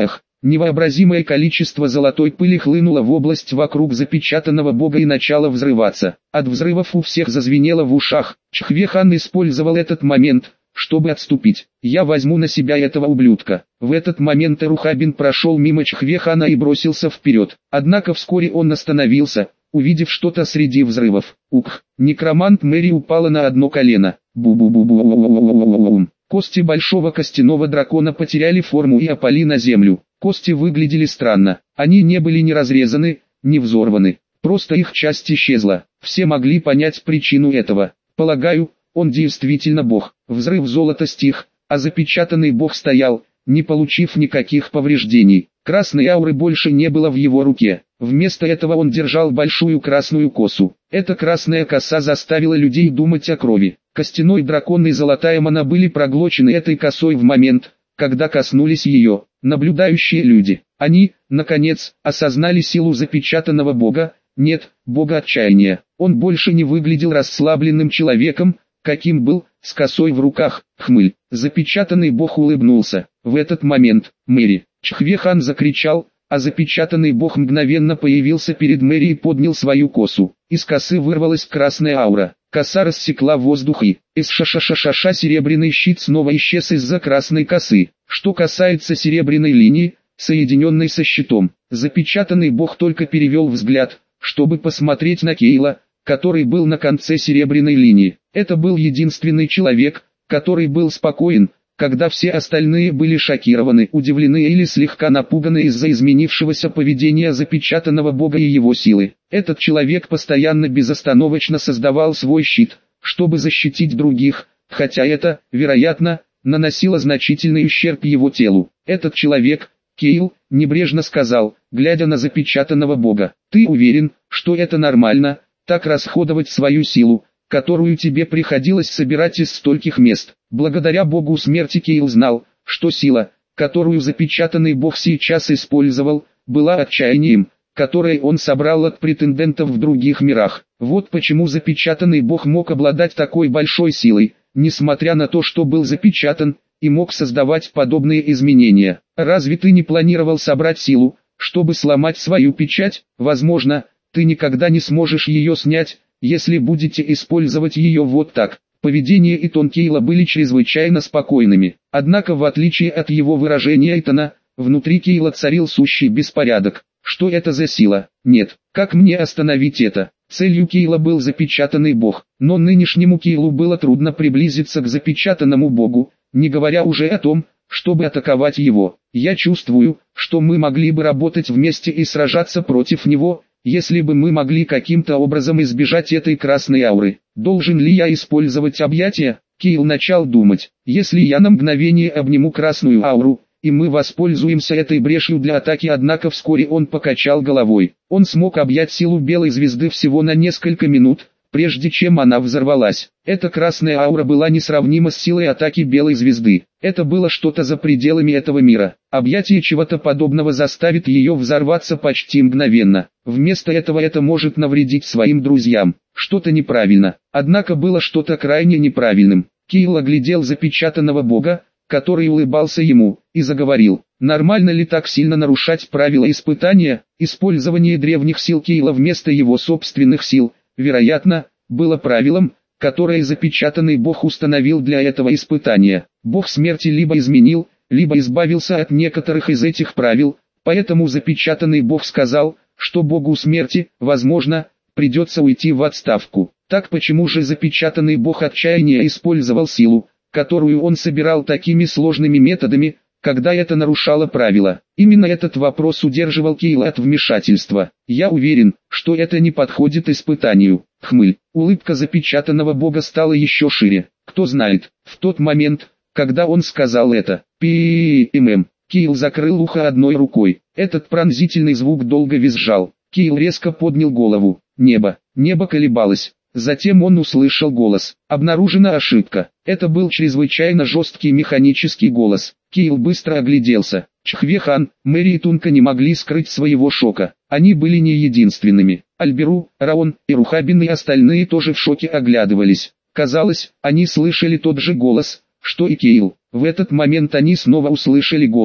[SPEAKER 1] Невообразимое количество золотой пыли хлынуло в область вокруг запечатанного бога и начало взрываться. От взрывов у всех зазвенело в ушах. Чхве-хан использовал этот момент, чтобы отступить. «Я возьму на себя этого ублюдка». В этот момент Эрухабин прошел мимо Чхве-хана и бросился вперед. Однако вскоре он остановился, увидев что-то среди взрывов. Ух! Некромант Мэри упала на одно колено. Бу-бу-бу-бу-бу-бу-бу-бу-бу-бу. Кости большого костяного дракона потеряли форму и опали на землю. Кости выглядели странно. Они не были ни разрезаны, ни взорваны. Просто их часть исчезла. Все могли понять причину этого. Полагаю, он действительно бог. Взрыв золота стих, а запечатанный бог стоял, не получив никаких повреждений. Красной ауры больше не было в его руке. Вместо этого он держал большую красную косу. Эта красная коса заставила людей думать о крови. Костяной дракон и золотая мана были проглочены этой косой в момент, когда коснулись ее. Наблюдающие люди. Они, наконец, осознали силу запечатанного бога. Нет, бога отчаяния. Он больше не выглядел расслабленным человеком, каким был, с косой в руках. Хмыль. Запечатанный бог улыбнулся. В этот момент, Мэри. Чхве-хан закричал, а запечатанный бог мгновенно появился перед Мэри и поднял свою косу. Из косы вырвалась красная аура. Коса рассекла воздух и, из ша-ша-ша-ша-ша серебряный щит снова исчез из-за красной косы. Что касается серебряной линии, соединенной со щитом, запечатанный бог только перевел взгляд, чтобы посмотреть на Кейла, который был на конце серебряной линии. Это был единственный человек, который был спокоен, когда все остальные были шокированы, удивлены или слегка напуганы из-за изменившегося поведения запечатанного бога и его силы. Этот человек постоянно безостановочно создавал свой щит, чтобы защитить других, хотя это, вероятно, наносило значительный ущерб его телу. Этот человек, Кейл, небрежно сказал, глядя на запечатанного бога: «Ты уверен, что это нормально, так расходовать свою силу, которую тебе приходилось собирать из стольких мест?» Благодаря богу смерти Кейл знал, что сила, которую запечатанный бог сейчас использовал, была отчаянием, которое он собрал от претендентов в других мирах. Вот почему запечатанный бог мог обладать такой большой силой, несмотря на то, что был запечатан, и мог создавать подобные изменения. Разве ты не планировал собрать силу, чтобы сломать свою печать? Возможно, ты никогда не сможешь ее снять, если будете использовать ее вот так. Поведение и тон Кейла были чрезвычайно спокойными. Однако в отличие от его выражения и тона, внутри Кейла царил сущий беспорядок. Что это за сила? Нет, как мне остановить это? Целью Кейла был запечатанный бог, но нынешнему Кейлу было трудно приблизиться к запечатанному богу, не говоря уже о том, чтобы атаковать его. Я чувствую, что мы могли бы работать вместе и сражаться против него, если бы мы могли каким-то образом избежать этой красной ауры. Должен ли я использовать объятия? Кейл начал думать. Если я на мгновение обниму красную ауру, и мы воспользуемся этой брешью для атаки, однако вскоре он покачал головой. Он смог объять силу белой звезды всего на несколько минут, прежде чем она взорвалась. Эта красная аура была несравнима с силой атаки белой звезды. Это было что-то за пределами этого мира. Объятие чего-то подобного заставит ее взорваться почти мгновенно. Вместо этого это может навредить своим друзьям. Что-то неправильно. Однако было что-то крайне неправильным. Кейл оглядел запечатанного бога, который улыбался ему, и заговорил. Нормально ли так сильно нарушать правила испытания? Использование древних сил Кейла вместо его собственных сил, вероятно, было правилом, которое запечатанный бог установил для этого испытания. Бог смерти либо изменил, либо избавился от некоторых из этих правил, поэтому запечатанный бог сказал, что богу смерти, возможно, придется уйти в отставку. Так почему же запечатанный бог отчаяния использовал силу, которую он собирал такими сложными методами, когда это нарушало правила? Именно этот вопрос удерживал Кейла от вмешательства. Я уверен, что это не подходит испытанию. Хмыль. Улыбка запечатанного бога стала еще шире. Кто знает, в тот момент, когда он сказал это, пи-эм-эм, Кейл закрыл ухо одной рукой. Этот пронзительный звук долго визжал. Кейл резко поднял голову. Небо. Небо колебалось. Затем он услышал голос. Обнаружена ошибка. Это был чрезвычайно жесткий механический голос. Кейл быстро огляделся. Чхве-хан, Мэри и Тунка не могли скрыть своего шока. Они были не единственными. Альберу, Раон, Эрухабин и остальные тоже в шоке оглядывались. Казалось, они слышали тот же голос, что и Кейл. В этот момент они снова услышали голос.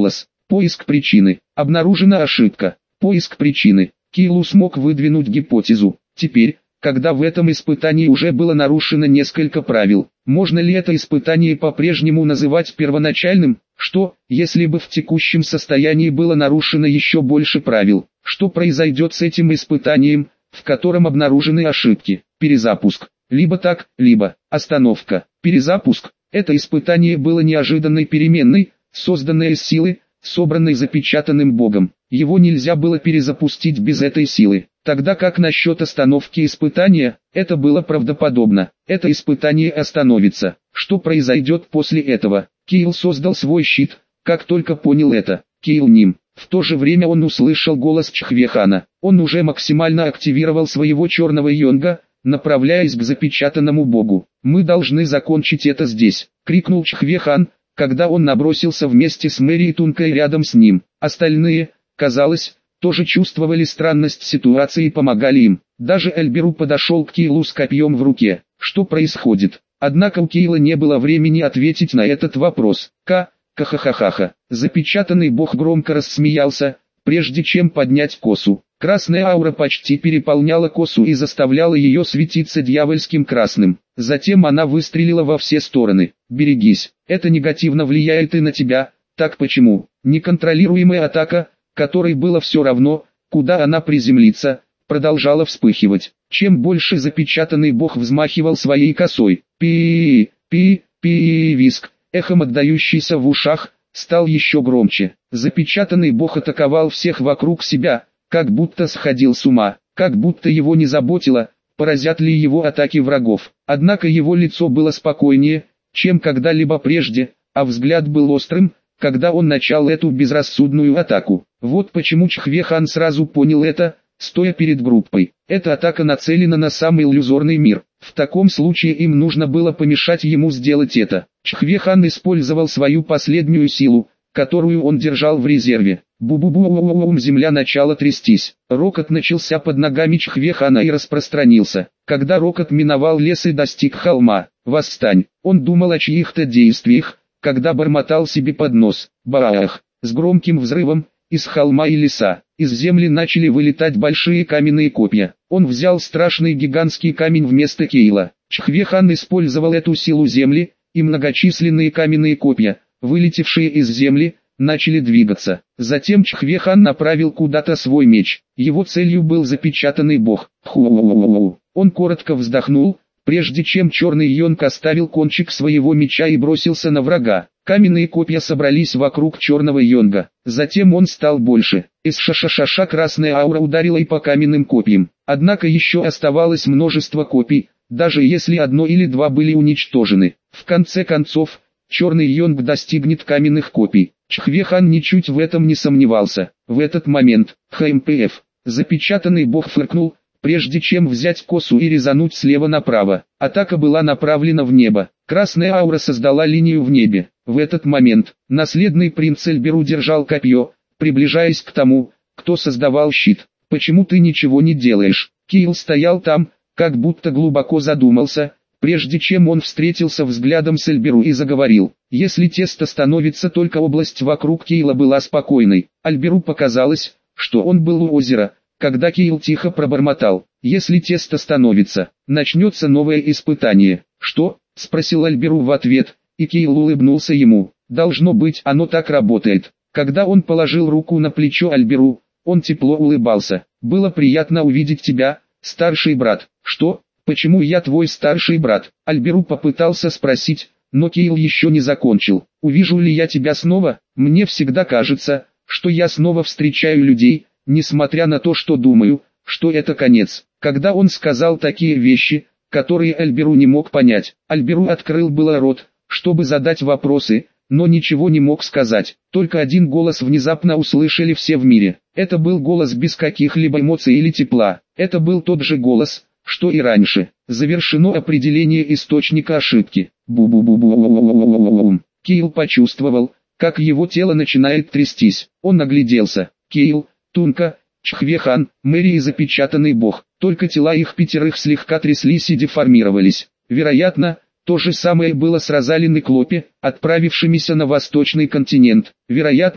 [SPEAKER 1] Поиск причины. Обнаружена ошибка. Поиск причины. Киллу смог выдвинуть гипотезу. Теперь, когда в этом испытании уже было нарушено несколько правил, можно ли это испытание по-прежнему называть первоначальным? Что, если бы в текущем состоянии было нарушено еще больше правил? Что произойдет с этим испытанием, в котором обнаружены ошибки? Перезапуск. Либо так, либо остановка. Перезапуск. Это испытание было неожиданной переменной, созданной из силы, собранной запечатанным Богом. Его нельзя было перезапустить без этой силы. Тогда как насчет остановки испытания, это было правдоподобно. Это испытание остановится. Что произойдет после этого? Килл создал свой щит, как только понял это. Килл ним. В то же время он услышал голос Чхвехана. Он уже максимально активировал своего черного йонга, направляясь к запечатанному Богу. «Мы должны закончить это здесь», — крикнул Чхвехан, когда он набросился вместе с Мэри и Тункой рядом с ним. Остальные, казалось, тоже чувствовали странность ситуации и помогали им. Даже Эльберу подошел к Киллу с копьем в руке. Что происходит? Однако у Килла не было времени ответить на этот вопрос. Ка, ка-ха-ха-ха-ха. Запечатанный бог громко рассмеялся, прежде чем поднять косу. Красная аура почти переполняла косу и заставляла ее светиться дьявольским красным. Затем она выстрелила во все стороны. «Берегись, это негативно влияет и на тебя, так почему?» Неконтролируемая атака, которой было все равно, куда она приземлится, продолжала вспыхивать. Чем больше запечатанный бог взмахивал своей косой, пи пи пи виск, эхом отдающийся в ушах, стал еще громче. Запечатанный бог атаковал всех вокруг себя, как будто сходил с ума, как будто его не заботило, поразят ли его атаки врагов. Однако его лицо было спокойнее, чем когда-либо прежде, а взгляд был острым, когда он начал эту безрассудную атаку. Вот почему Чхвехан сразу понял это, стоя перед группой. Эта атака нацелена на самый иллюзорный мир. В таком случае им нужно было помешать ему сделать это. Чхвехан использовал свою последнюю силу, которую он держал в резерве. Бу-бу-бу-бу-бу-бум, земля начала трястись. Рокот начался под ногами Чхвехана и распространился. Когда рокот миновал лес и достиг холма, «Восстань!» Он думал о чьих-то действиях, когда бормотал себе под нос. Баах! С громким взрывом, из холма и леса, из земли начали вылетать большие каменные копья. Он взял страшный гигантский камень вместо Кейла. Чхвехан использовал эту силу земли, и многочисленные каменные копья, вылетевшие из земли, начали двигаться. Затем Чхвехан направил куда-то свой меч. Его целью был запечатанный бог. Ху-у-у-у. Он коротко вздохнул, прежде чем черный йонг оставил кончик своего меча и бросился на врага. Каменные копья собрались вокруг черного йонга. Затем он стал больше. Из ша-ша-ша-ша красная аура ударила и по каменным копьям. Однако еще оставалось множество копий, даже если одно или два были уничтожены. В конце концов, черный йонг достигнет каменных копий. Чхвехан ничуть в этом не сомневался. В этот момент, ХМПФ, запечатанный бог фыркнул, прежде чем взять косу и резануть слева направо. Атака была направлена в небо. Красная аура создала линию в небе. В этот момент, наследный принц Эльберу держал копье, приближаясь к тому, кто создавал щит. «Почему ты ничего не делаешь?» Килл стоял там, как будто глубоко задумался, прежде чем он встретился взглядом с Эльберу и заговорил. Если тесто становится, только область вокруг Килла была спокойной. Эльберу показалось, что он был у озера, когда Килл тихо пробормотал: «Если тесто становится, начнется новое испытание». «Что?» — спросил Эльберу в ответ, и Килл улыбнулся ему. «Должно быть, оно так работает». Когда он положил руку на плечо Эльберу, он тепло улыбался. «Было приятно увидеть тебя, старший брат». «Что? Почему я твой старший брат?» Эльберу попытался спросить, но Килл еще не закончил. «Увижу ли я тебя снова? Мне всегда кажется, что я снова встречаю людей, несмотря на то, что думаю, что это конец». Когда он сказал такие вещи, которые Эльберу не мог понять, Эльберу открыл было рот, чтобы задать вопросы, но ничего не мог сказать. Только один голос внезапно услышали все в мире. Это был голос без каких-либо эмоций или тепла. Это был тот же голос, что и раньше. Завершено определение источника ошибки. Бу-бу-бу-бу-бу-бу-бу-бу-бу. Килл почувствовал, как его тело начинает трястись. Он огляделся. Килл, Тунка, Чхвехан, Мэри и запечатанный бог. Только тела их пятерых слегка тряслись и деформировались. Вероятно, то же самое было с Розалин и Клопи, отправившимися на восточный континент. Вероятно,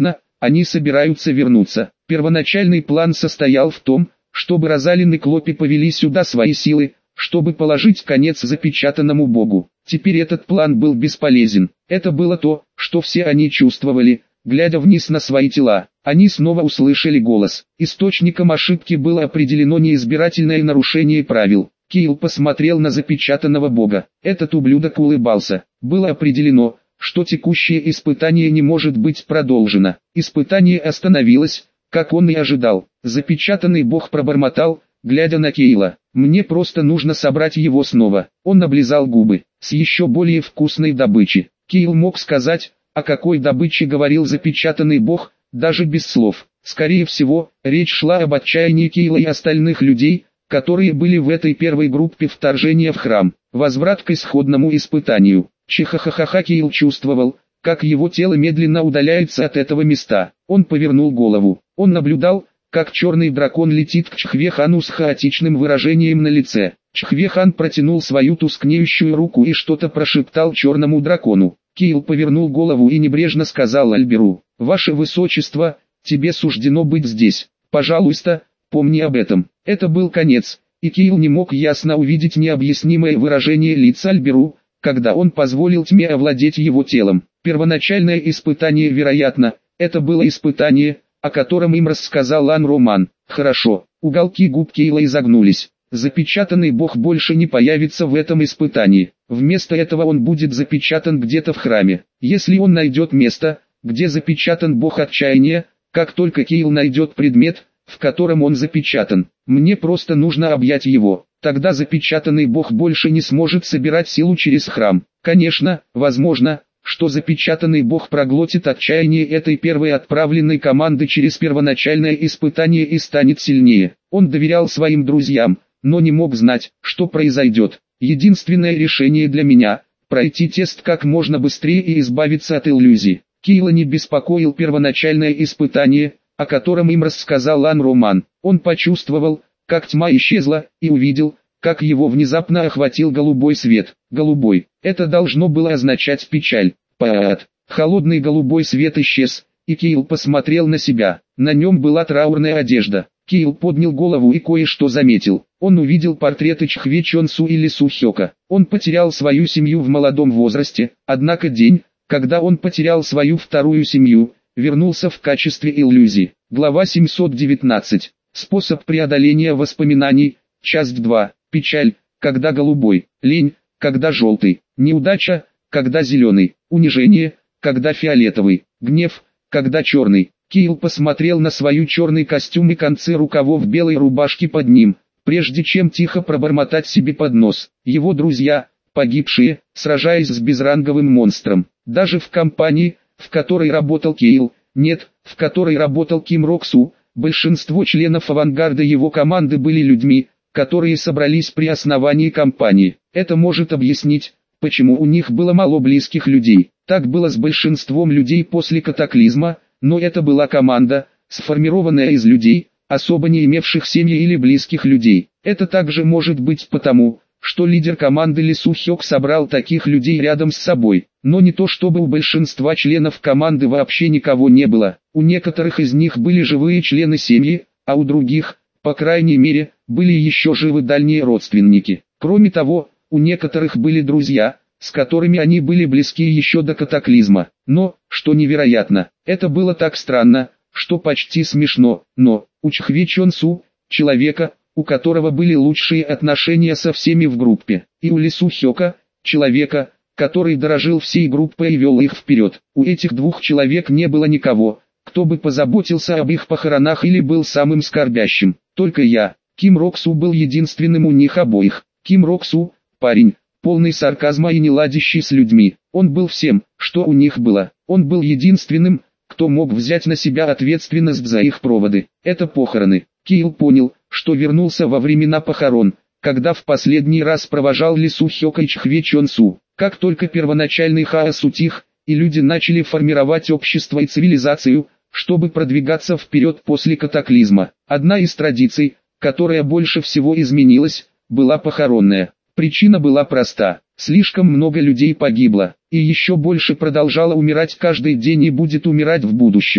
[SPEAKER 1] они собираются вернуться. Первоначальный план состоял в том, чтобы Розалин и Клопи повели сюда свои силы, чтобы положить конец запечатанному богу. Теперь этот план был бесполезен. Это было то, что все они чувствовали, глядя вниз на свои тела. Они снова услышали голос. Источником ошибки было определено неизбирательное нарушение правил. Кейл посмотрел на запечатанного бога. Этот ублюдок улыбался. Было определено, что текущее испытание не может быть продолжено. Испытание остановилось, как он и ожидал. Запечатанный бог пробормотал, глядя на Кейла: «Мне просто нужно собрать его снова». Он облизал губы. С еще более вкусной добычи. Кейл мог сказать, о какой добыче говорил запечатанный бог, даже без слов. Скорее всего, речь шла об отчаянии Кейла и остальных людей, которые были в этой первой группе вторжения в храм. Возврат к исходному испытанию. Чихахахаха. Кейл чувствовал, как его тело медленно удаляется от этого места. Он повернул голову. Он наблюдал, как черный дракон летит к Чхве-хану с хаотичным выражением на лице. Чхве-хан протянул свою тускнеющую руку и что-то прошептал черному дракону. Кейл повернул голову и небрежно сказал Альберу: «Ваше Высочество, тебе суждено быть здесь. Пожалуйста, помни об этом». Это был конец, и Кейл не мог ясно увидеть необъяснимое выражение лица Альберу, когда он позволил тьме овладеть его телом. Первоначальное испытание, вероятно, это было испытание, о котором им рассказал Ан-Роман. Хорошо, уголки губ Кейла изогнулись. Запечатанный бог больше не появится в этом испытании. Вместо этого он будет запечатан где-то в храме. Если он найдет место, где запечатан бог отчаяния, как только Кейл найдет предмет, в котором он запечатан, мне просто нужно объять его. Тогда запечатанный бог больше не сможет собирать силу через храм. Конечно, возможно, что запечатанный бог проглотит отчаяние этой первой отправленной команды через первоначальное испытание и станет сильнее. Он доверял своим друзьям, но не мог знать, что произойдет. Единственное решение для меня – пройти тест как можно быстрее и избавиться от иллюзий. Кейла не беспокоил первоначальное испытание, о котором им рассказал Ан-Роман. Он почувствовал, как тьма исчезла, и увидел, как его внезапно охватил голубой свет. Голубой. Это должно было означать печаль. Паат. Холодный голубой свет исчез, и Кейл посмотрел на себя. На нем была траурная одежда. Кейл поднял голову и кое-что заметил. Он увидел портреты Чхве Чонсу и Ли Су Хёка. Он потерял свою семью в молодом возрасте, однако день, когда он потерял свою вторую семью, вернулся в качестве иллюзии. Глава семьсот девятнадцать. Способ преодоления воспоминаний. Часть два. Печаль, когда голубой. Лень, когда желтый. Неудача, когда зеленый. Унижение, когда фиолетовый. Гнев, когда черный. Кейл посмотрел на свою черный костюм и концы рукавов белой рубашки под ним, прежде чем тихо пробормотать себе под нос. Его друзья, погибшие, сражаясь с безранговым монстром. Даже в компании, в которой работал Кейл, нет, в которой работал Ким Рок-су, большинство членов авангарда его команды были людьми, которые собрались при основании компании. Это может объяснить, почему у них было мало близких людей. Так было с большинством людей после катаклизма, но это была команда, сформированная из людей, особо не имевших семьи или близких людей. Это также может быть потому, что лидер команды Ли Су Хёк собрал таких людей рядом с собой, но не то чтобы у большинства членов команды вообще никого не было. У некоторых из них были живые члены семьи, а у других, по крайней мере, были еще живы дальние родственники. Кроме того, у некоторых были друзья, с которыми они были близки еще до катаклизма. Но, что невероятно, это было так странно, что почти смешно. Но, у Чхве Чонсу, человека, у которого были лучшие отношения со всеми в группе, и у Ли Су Хёка, человека, который дорожил всей группой и вел их вперед. У этих двух человек не было никого, кто бы позаботился об их похоронах или был самым скорбящим. Только я. Ким Рок-су был единственным у них обоих. Ким Рок-су, парень, полный сарказма и не ладящий с людьми. Он был всем, что у них было. Он был единственным, кто мог взять на себя ответственность за их проводы. Это похороны. Кейл понял, что вернулся во времена похорон, когда в последний раз провожал Ли Су Хёка и Чхве Чонсу. Как только первоначальный хаос утих, и люди начали формировать общество и цивилизацию, чтобы продвигаться вперед после катаклизма. Одна из традиций, которая больше всего изменилась, была похоронная. Причина была проста. Слишком много людей погибло, и еще больше продолжало умирать каждый день и будет умирать в будущем.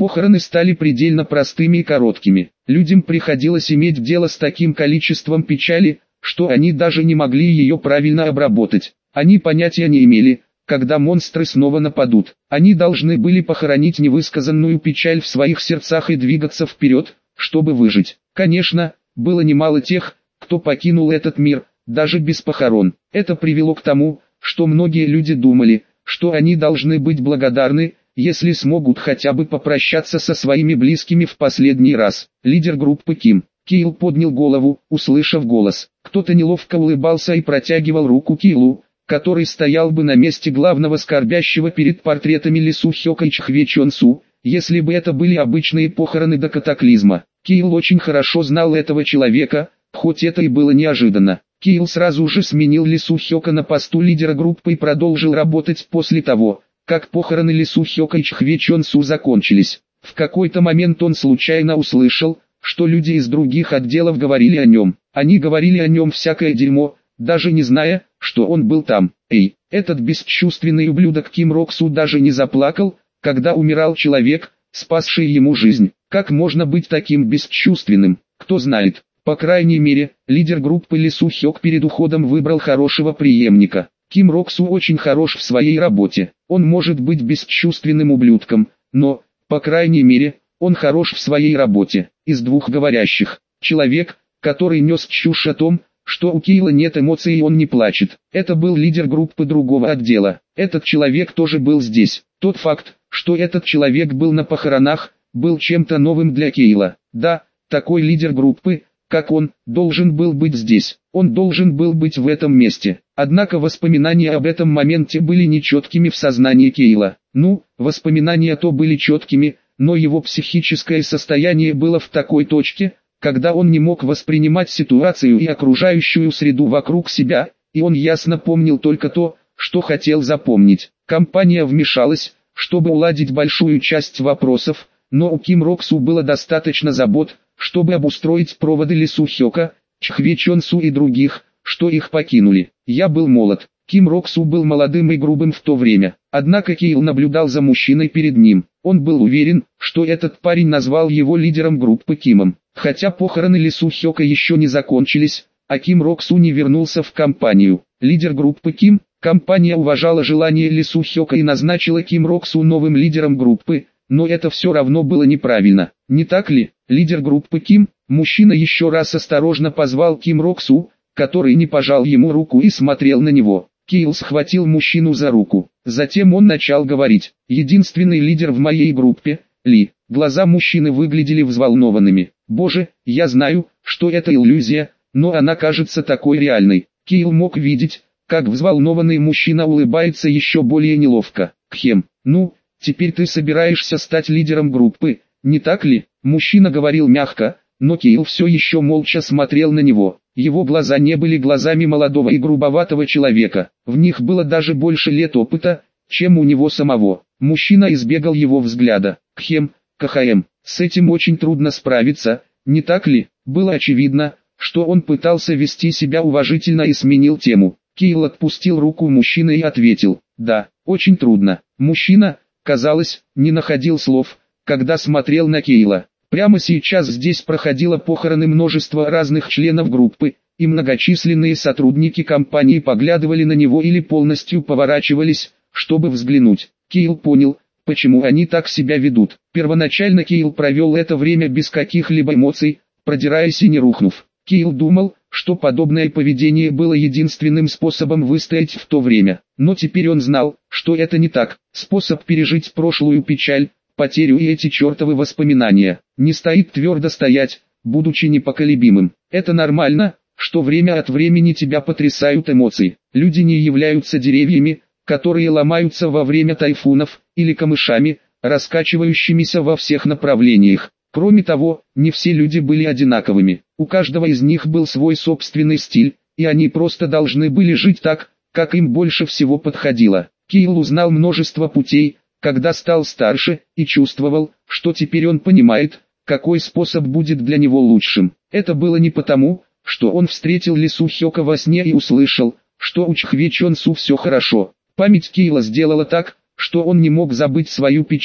[SPEAKER 1] Похороны стали предельно простыми и короткими. Людям приходилось иметь дело с таким количеством печали, что они даже не могли ее правильно обработать. Они понятия не имели, когда монстры снова нападут. Они должны были похоронить невысказанную печаль в своих сердцах и двигаться вперед, чтобы выжить. Конечно, было немало тех, кто покинул этот мир, даже без похорон. Это привело к тому, что многие люди думали, что они должны быть благодарны, если смогут хотя бы попрощаться со своими близкими в последний раз. Лидер группы Ким, Кил поднял голову, услышав голос. Кто-то неловко улыбался и протягивал руку Килу, который стоял бы на месте главного скорбящего перед портретами Ли Су Хёка и Чхве Чон Су, если бы это были обычные похороны до катаклизма. Кил очень хорошо знал этого человека, хоть это и было неожиданно. Кил сразу же сменил Ли Су Хёка на посту лидера группы и продолжил работать после того, как похороны Ли Су Хёка и Чхве Чон Су закончились. В какой-то момент он случайно услышал, что люди из других отделов говорили о нем. Они говорили о нем всякое дерьмо, даже не зная, что он был там. Эй, этот бесчувственный ублюдок Ким Рок Су даже не заплакал, когда умирал человек, спасший ему жизнь. Как можно быть таким бесчувственным? Кто знает. По крайней мере, лидер группы Ли Су Хёк перед уходом выбрал хорошего преемника. Ким Рок Су очень хорош в своей работе. Он может быть бесчувственным ублюдком, но, по крайней мере, он хорош в своей работе. Из двух говорящих, человек, который нес чушь о том, что у Кила нет эмоций и он не плачет. Это был лидер группы другого отдела. Этот человек тоже был здесь. Тот факт, что этот человек был на похоронах, был чем-то новым для Кейла. Да, такой лидер группы, как он, должен был быть здесь. Он должен был быть в этом месте. Однако воспоминания об этом моменте были нечеткими в сознании Кейла. Ну, воспоминания то были четкими, но его психическое состояние было в такой точке, когда он не мог воспринимать ситуацию и окружающую среду вокруг себя, и он ясно помнил только то, что хотел запомнить. Компания вмешалась, чтобы уладить большую часть вопросов, но у Ким Рок Су было достаточно забот, чтобы обустроить проводы Ли Су Хёка, Чхве Чон Су и других, что их покинули. Я был молод. Ким Рок Су был молодым и грубым в то время. Однако Кейл наблюдал за мужчиной перед ним. Он был уверен, что этот парень назвал его лидером группы Кимом. Хотя похороны Ли Су Хёка еще не закончились, а Ким Рок Су не вернулся в компанию. Лидер группы Ким, компания уважала желание Ли Су Хёка и назначила Ким Рок Су новым лидером группы, но это все равно было неправильно. Не так ли? Лидер группы Ким, мужчина еще раз осторожно позвал Ким Рок Су, который не пожал ему руку и смотрел на него. Кейл схватил мужчину за руку. Затем он начал говорить. Единственный лидер в моей группе, Ли. Глаза мужчины выглядели взволнованными. Боже, я знаю, что это иллюзия, но она кажется такой реальной. Кейл мог видеть, как взволнованный мужчина улыбается еще более неловко. Кхем, ну, теперь ты собираешься стать лидером группы, не так ли? Мужчина говорил мягко, но Кейл все еще молча смотрел на него. Его глаза не были глазами молодого и грубоватого человека, в них было даже больше лет опыта, чем у него самого. Мужчина избегал его взгляда. Кхем, КХМ, с этим очень трудно справиться, не так ли? Было очевидно, что он пытался вести себя уважительно и сменил тему. Кейл отпустил руку мужчины и ответил, да, очень трудно. Мужчина, казалось, не находил слов, когда смотрел на Кейла. Прямо сейчас здесь проходило похороны множества разных членов группы, и многочисленные сотрудники компании поглядывали на него или полностью поворачивались, чтобы взглянуть. Кейл понял, почему они так себя ведут. Первоначально Кейл провел это время без каких-либо эмоций, продираясь и не рухнув. Кейл думал, что подобное поведение было единственным способом выстоять в то время. Но теперь он знал, что это не так. Способ пережить прошлую печаль, потерю и эти чертовы воспоминания, не стоит твердо стоять, будучи непоколебимым. Это нормально, что время от времени тебя потрясают эмоции. Люди не являются деревьями, которые ломаются во время тайфунов, или камышами, раскачивающимися во всех направлениях. Кроме того, не все люди были одинаковыми. У каждого из них был свой собственный стиль, и они просто должны были жить так, как им больше всего подходило. Кейл узнал множество путей, когда стал старше, и чувствовал, что теперь он понимает, какой способ будет для него лучшим. Это было не потому, что он встретил Ли Су Хёка во сне и услышал, что у Чхве Чон Су все хорошо. Память Кейла сделала так, что он не мог забыть свою печаль,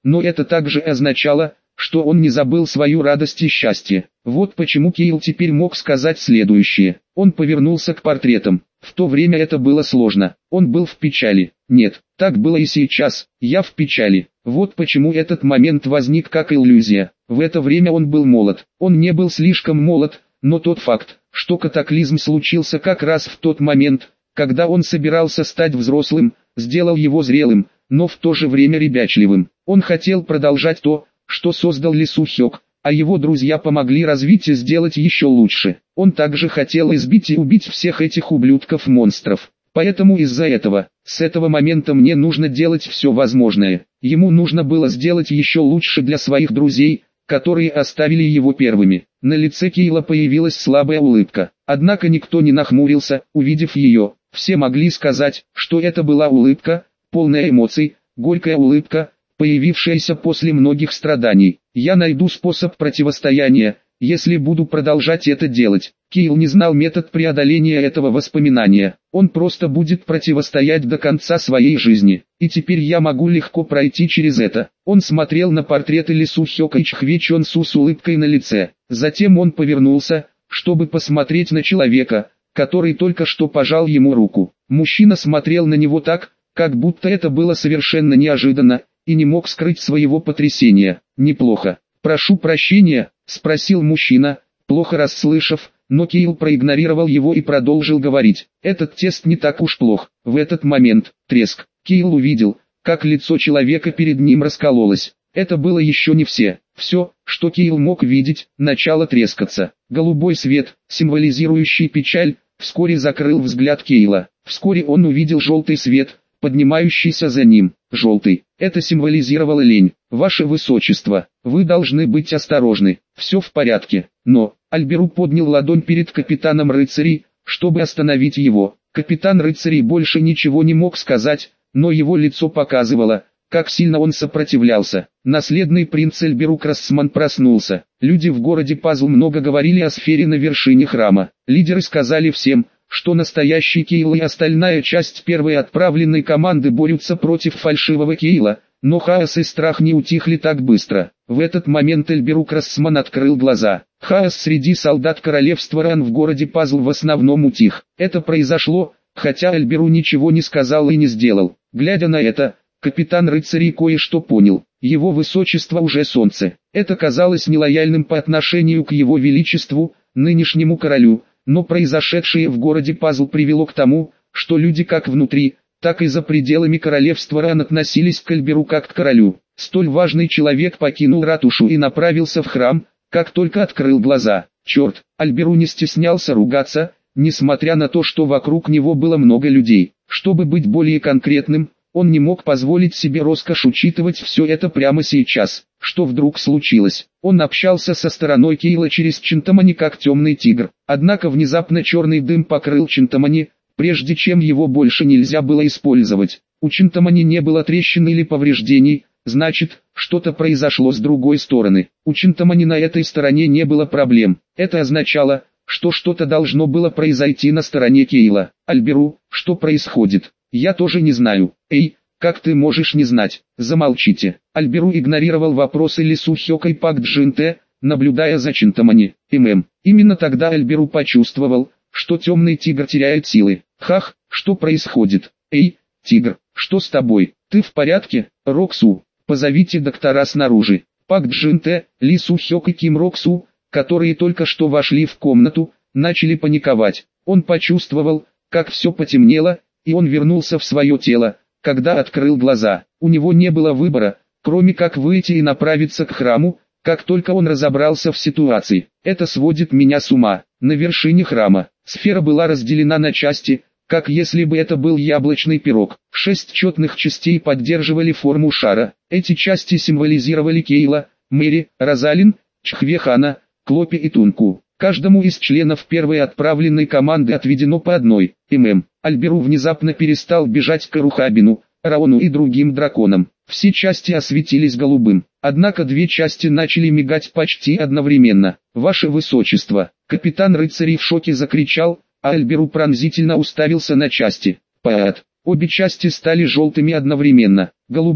[SPEAKER 1] но это также означало, что он не забыл свою радость и счастье. Вот почему Кейл теперь мог сказать следующее. Он повернулся к портретам. В то время это было сложно. Он был в печали. Нет, так было и сейчас. Я в печали. Вот почему этот момент возник как иллюзия. В это время он был молод. Он не был слишком молод, но тот факт, что катаклизм случился как раз в тот момент, когда он собирался стать взрослым, сделал его зрелым, но в то же время ребячливым. Он хотел продолжать то, что создал Ли Су Хёк, а его друзья помогли развить и сделать еще лучше. Он также хотел избить и убить всех этих ублюдков-монстров. Поэтому из-за этого, с этого момента мне нужно делать все возможное. Ему нужно было сделать еще лучше для своих друзей, которые оставили его первыми. На лице Кейла появилась слабая улыбка. Однако никто не нахмурился, увидев ее. Все могли сказать, что это была улыбка, полная эмоций, горькая улыбка, появившаяся после многих страданий. Я найду способ противостояния, если буду продолжать это делать. Кейл не знал метод преодоления этого воспоминания. Он просто будет противостоять до конца своей жизни. И теперь я могу легко пройти через это. Он смотрел на портреты Ли Су Хёка и Чхве Чон Су с улыбкой на лице. Затем он повернулся, чтобы посмотреть на человека, который только что пожал ему руку. Мужчина смотрел на него так, как будто это было совершенно неожиданно, и не мог скрыть своего потрясения. «Неплохо. Прошу прощения», — спросил мужчина, плохо расслышав, но Кейл проигнорировал его и продолжил говорить. «Этот тест не так уж плох». В этот момент, треск, Кейл увидел, как лицо человека перед ним раскололось. Это было еще не все. Все, что Кейл мог видеть, начало трескаться. Голубой свет, символизирующий печаль, вскоре закрыл взгляд Кейла. Вскоре он увидел желтый свет, поднимающийся за ним. Желтый. Это символизировало лень. Ваше Высочество, вы должны быть осторожны. Все в порядке. Но, Альберу поднял ладонь перед капитаном рыцарей, чтобы остановить его. Капитан рыцарей больше ничего не мог сказать, но его лицо показывало, как сильно он сопротивлялся. Наследный принц Эльберук Рассман проснулся. Люди в городе Пазл много говорили о сфере на вершине храма. Лидеры сказали всем, что настоящий Кейл и остальная часть первой отправленной команды борются против фальшивого Кейла, но хаос и страх не утихли так быстро. В этот момент Эльберук Рассман открыл глаза. Хаос среди солдат королевства Ран в городе Пазл в основном утих. Это произошло, хотя Эльберу ничего не сказал и не сделал. Глядя на это, капитан рыцарей кое-что понял. Его высочество уже солнце. Это казалось нелояльным по отношению к его величеству, нынешнему королю, но произошедшее в городе Пазл привело к тому, что люди как внутри, так и за пределами королевства Ран относились к Эльберу как к королю. Столь важный человек покинул ратушу и направился в храм, как только открыл глаза. Черт, Альберу не стеснялся ругаться, несмотря на то, что вокруг него было много людей. Чтобы быть более конкретным, он не мог позволить себе роскошь учитывать все это прямо сейчас. Что вдруг случилось? Он общался со стороной Кейла через Чинтамани как темный тигр. Однако внезапно черный дым покрыл Чинтамани, прежде чем его больше нельзя было использовать. У Чинтамани не было трещин или повреждений, значит, что-то произошло с другой стороны. У Чинтамани на этой стороне не было проблем. Это означало, что что-то должно было произойти на стороне Кейла. Альберу, что происходит? Я тоже не знаю. Эй, как ты можешь не знать? Замолчите. Альберу игнорировал вопросы Ли Су Хёка и Пак Джинте, наблюдая за Чинтамани. ММ. Именно тогда Альберу почувствовал, что темный тигр теряет силы. Хах, что происходит? Эй, тигр, что с тобой? Ты в порядке? Роксу, позовите доктора снаружи. Пак Джинте, Ли Су Хёк и Ким Роксу, которые только что вошли в комнату, начали паниковать. Он почувствовал, как все потемнело, и он вернулся в свое тело, когда открыл глаза. У него не было выбора, кроме как выйти и направиться к храму, как только он разобрался в ситуации. Это сводит меня с ума. На вершине храма сфера была разделена на части, как если бы это был яблочный пирог. Шесть четных частей поддерживали форму шара. Эти части символизировали Кейла, Мэри, Розалин, Чхвехана, Клопи и Тунку. Каждому из членов первой отправленной команды отведено по одной. ММ. Альберу внезапно перестал бежать к Рухабину, Раону и другим драконам. Все части осветились голубым. Однако две части начали мигать почти одновременно. «Ваше Высочество!» Капитан рыцарей в шоке закричал, а Альберу пронзительно уставился на части. «Паат!» Обе части стали желтыми одновременно. Голубой,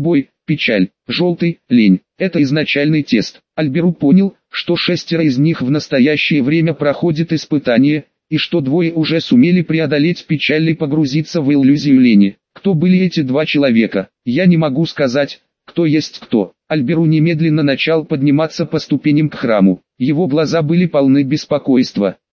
[SPEAKER 1] печаль, желтый, лень. Это изначальный тест. Альберу понял, что шестеро из них в настоящее время проходят испытания, и что двое уже сумели преодолеть печаль и погрузиться в иллюзию лени. Кто были эти два человека? Я не могу сказать, кто есть кто. Альберу немедленно начал подниматься по ступеням к храму. Его глаза были полны беспокойства.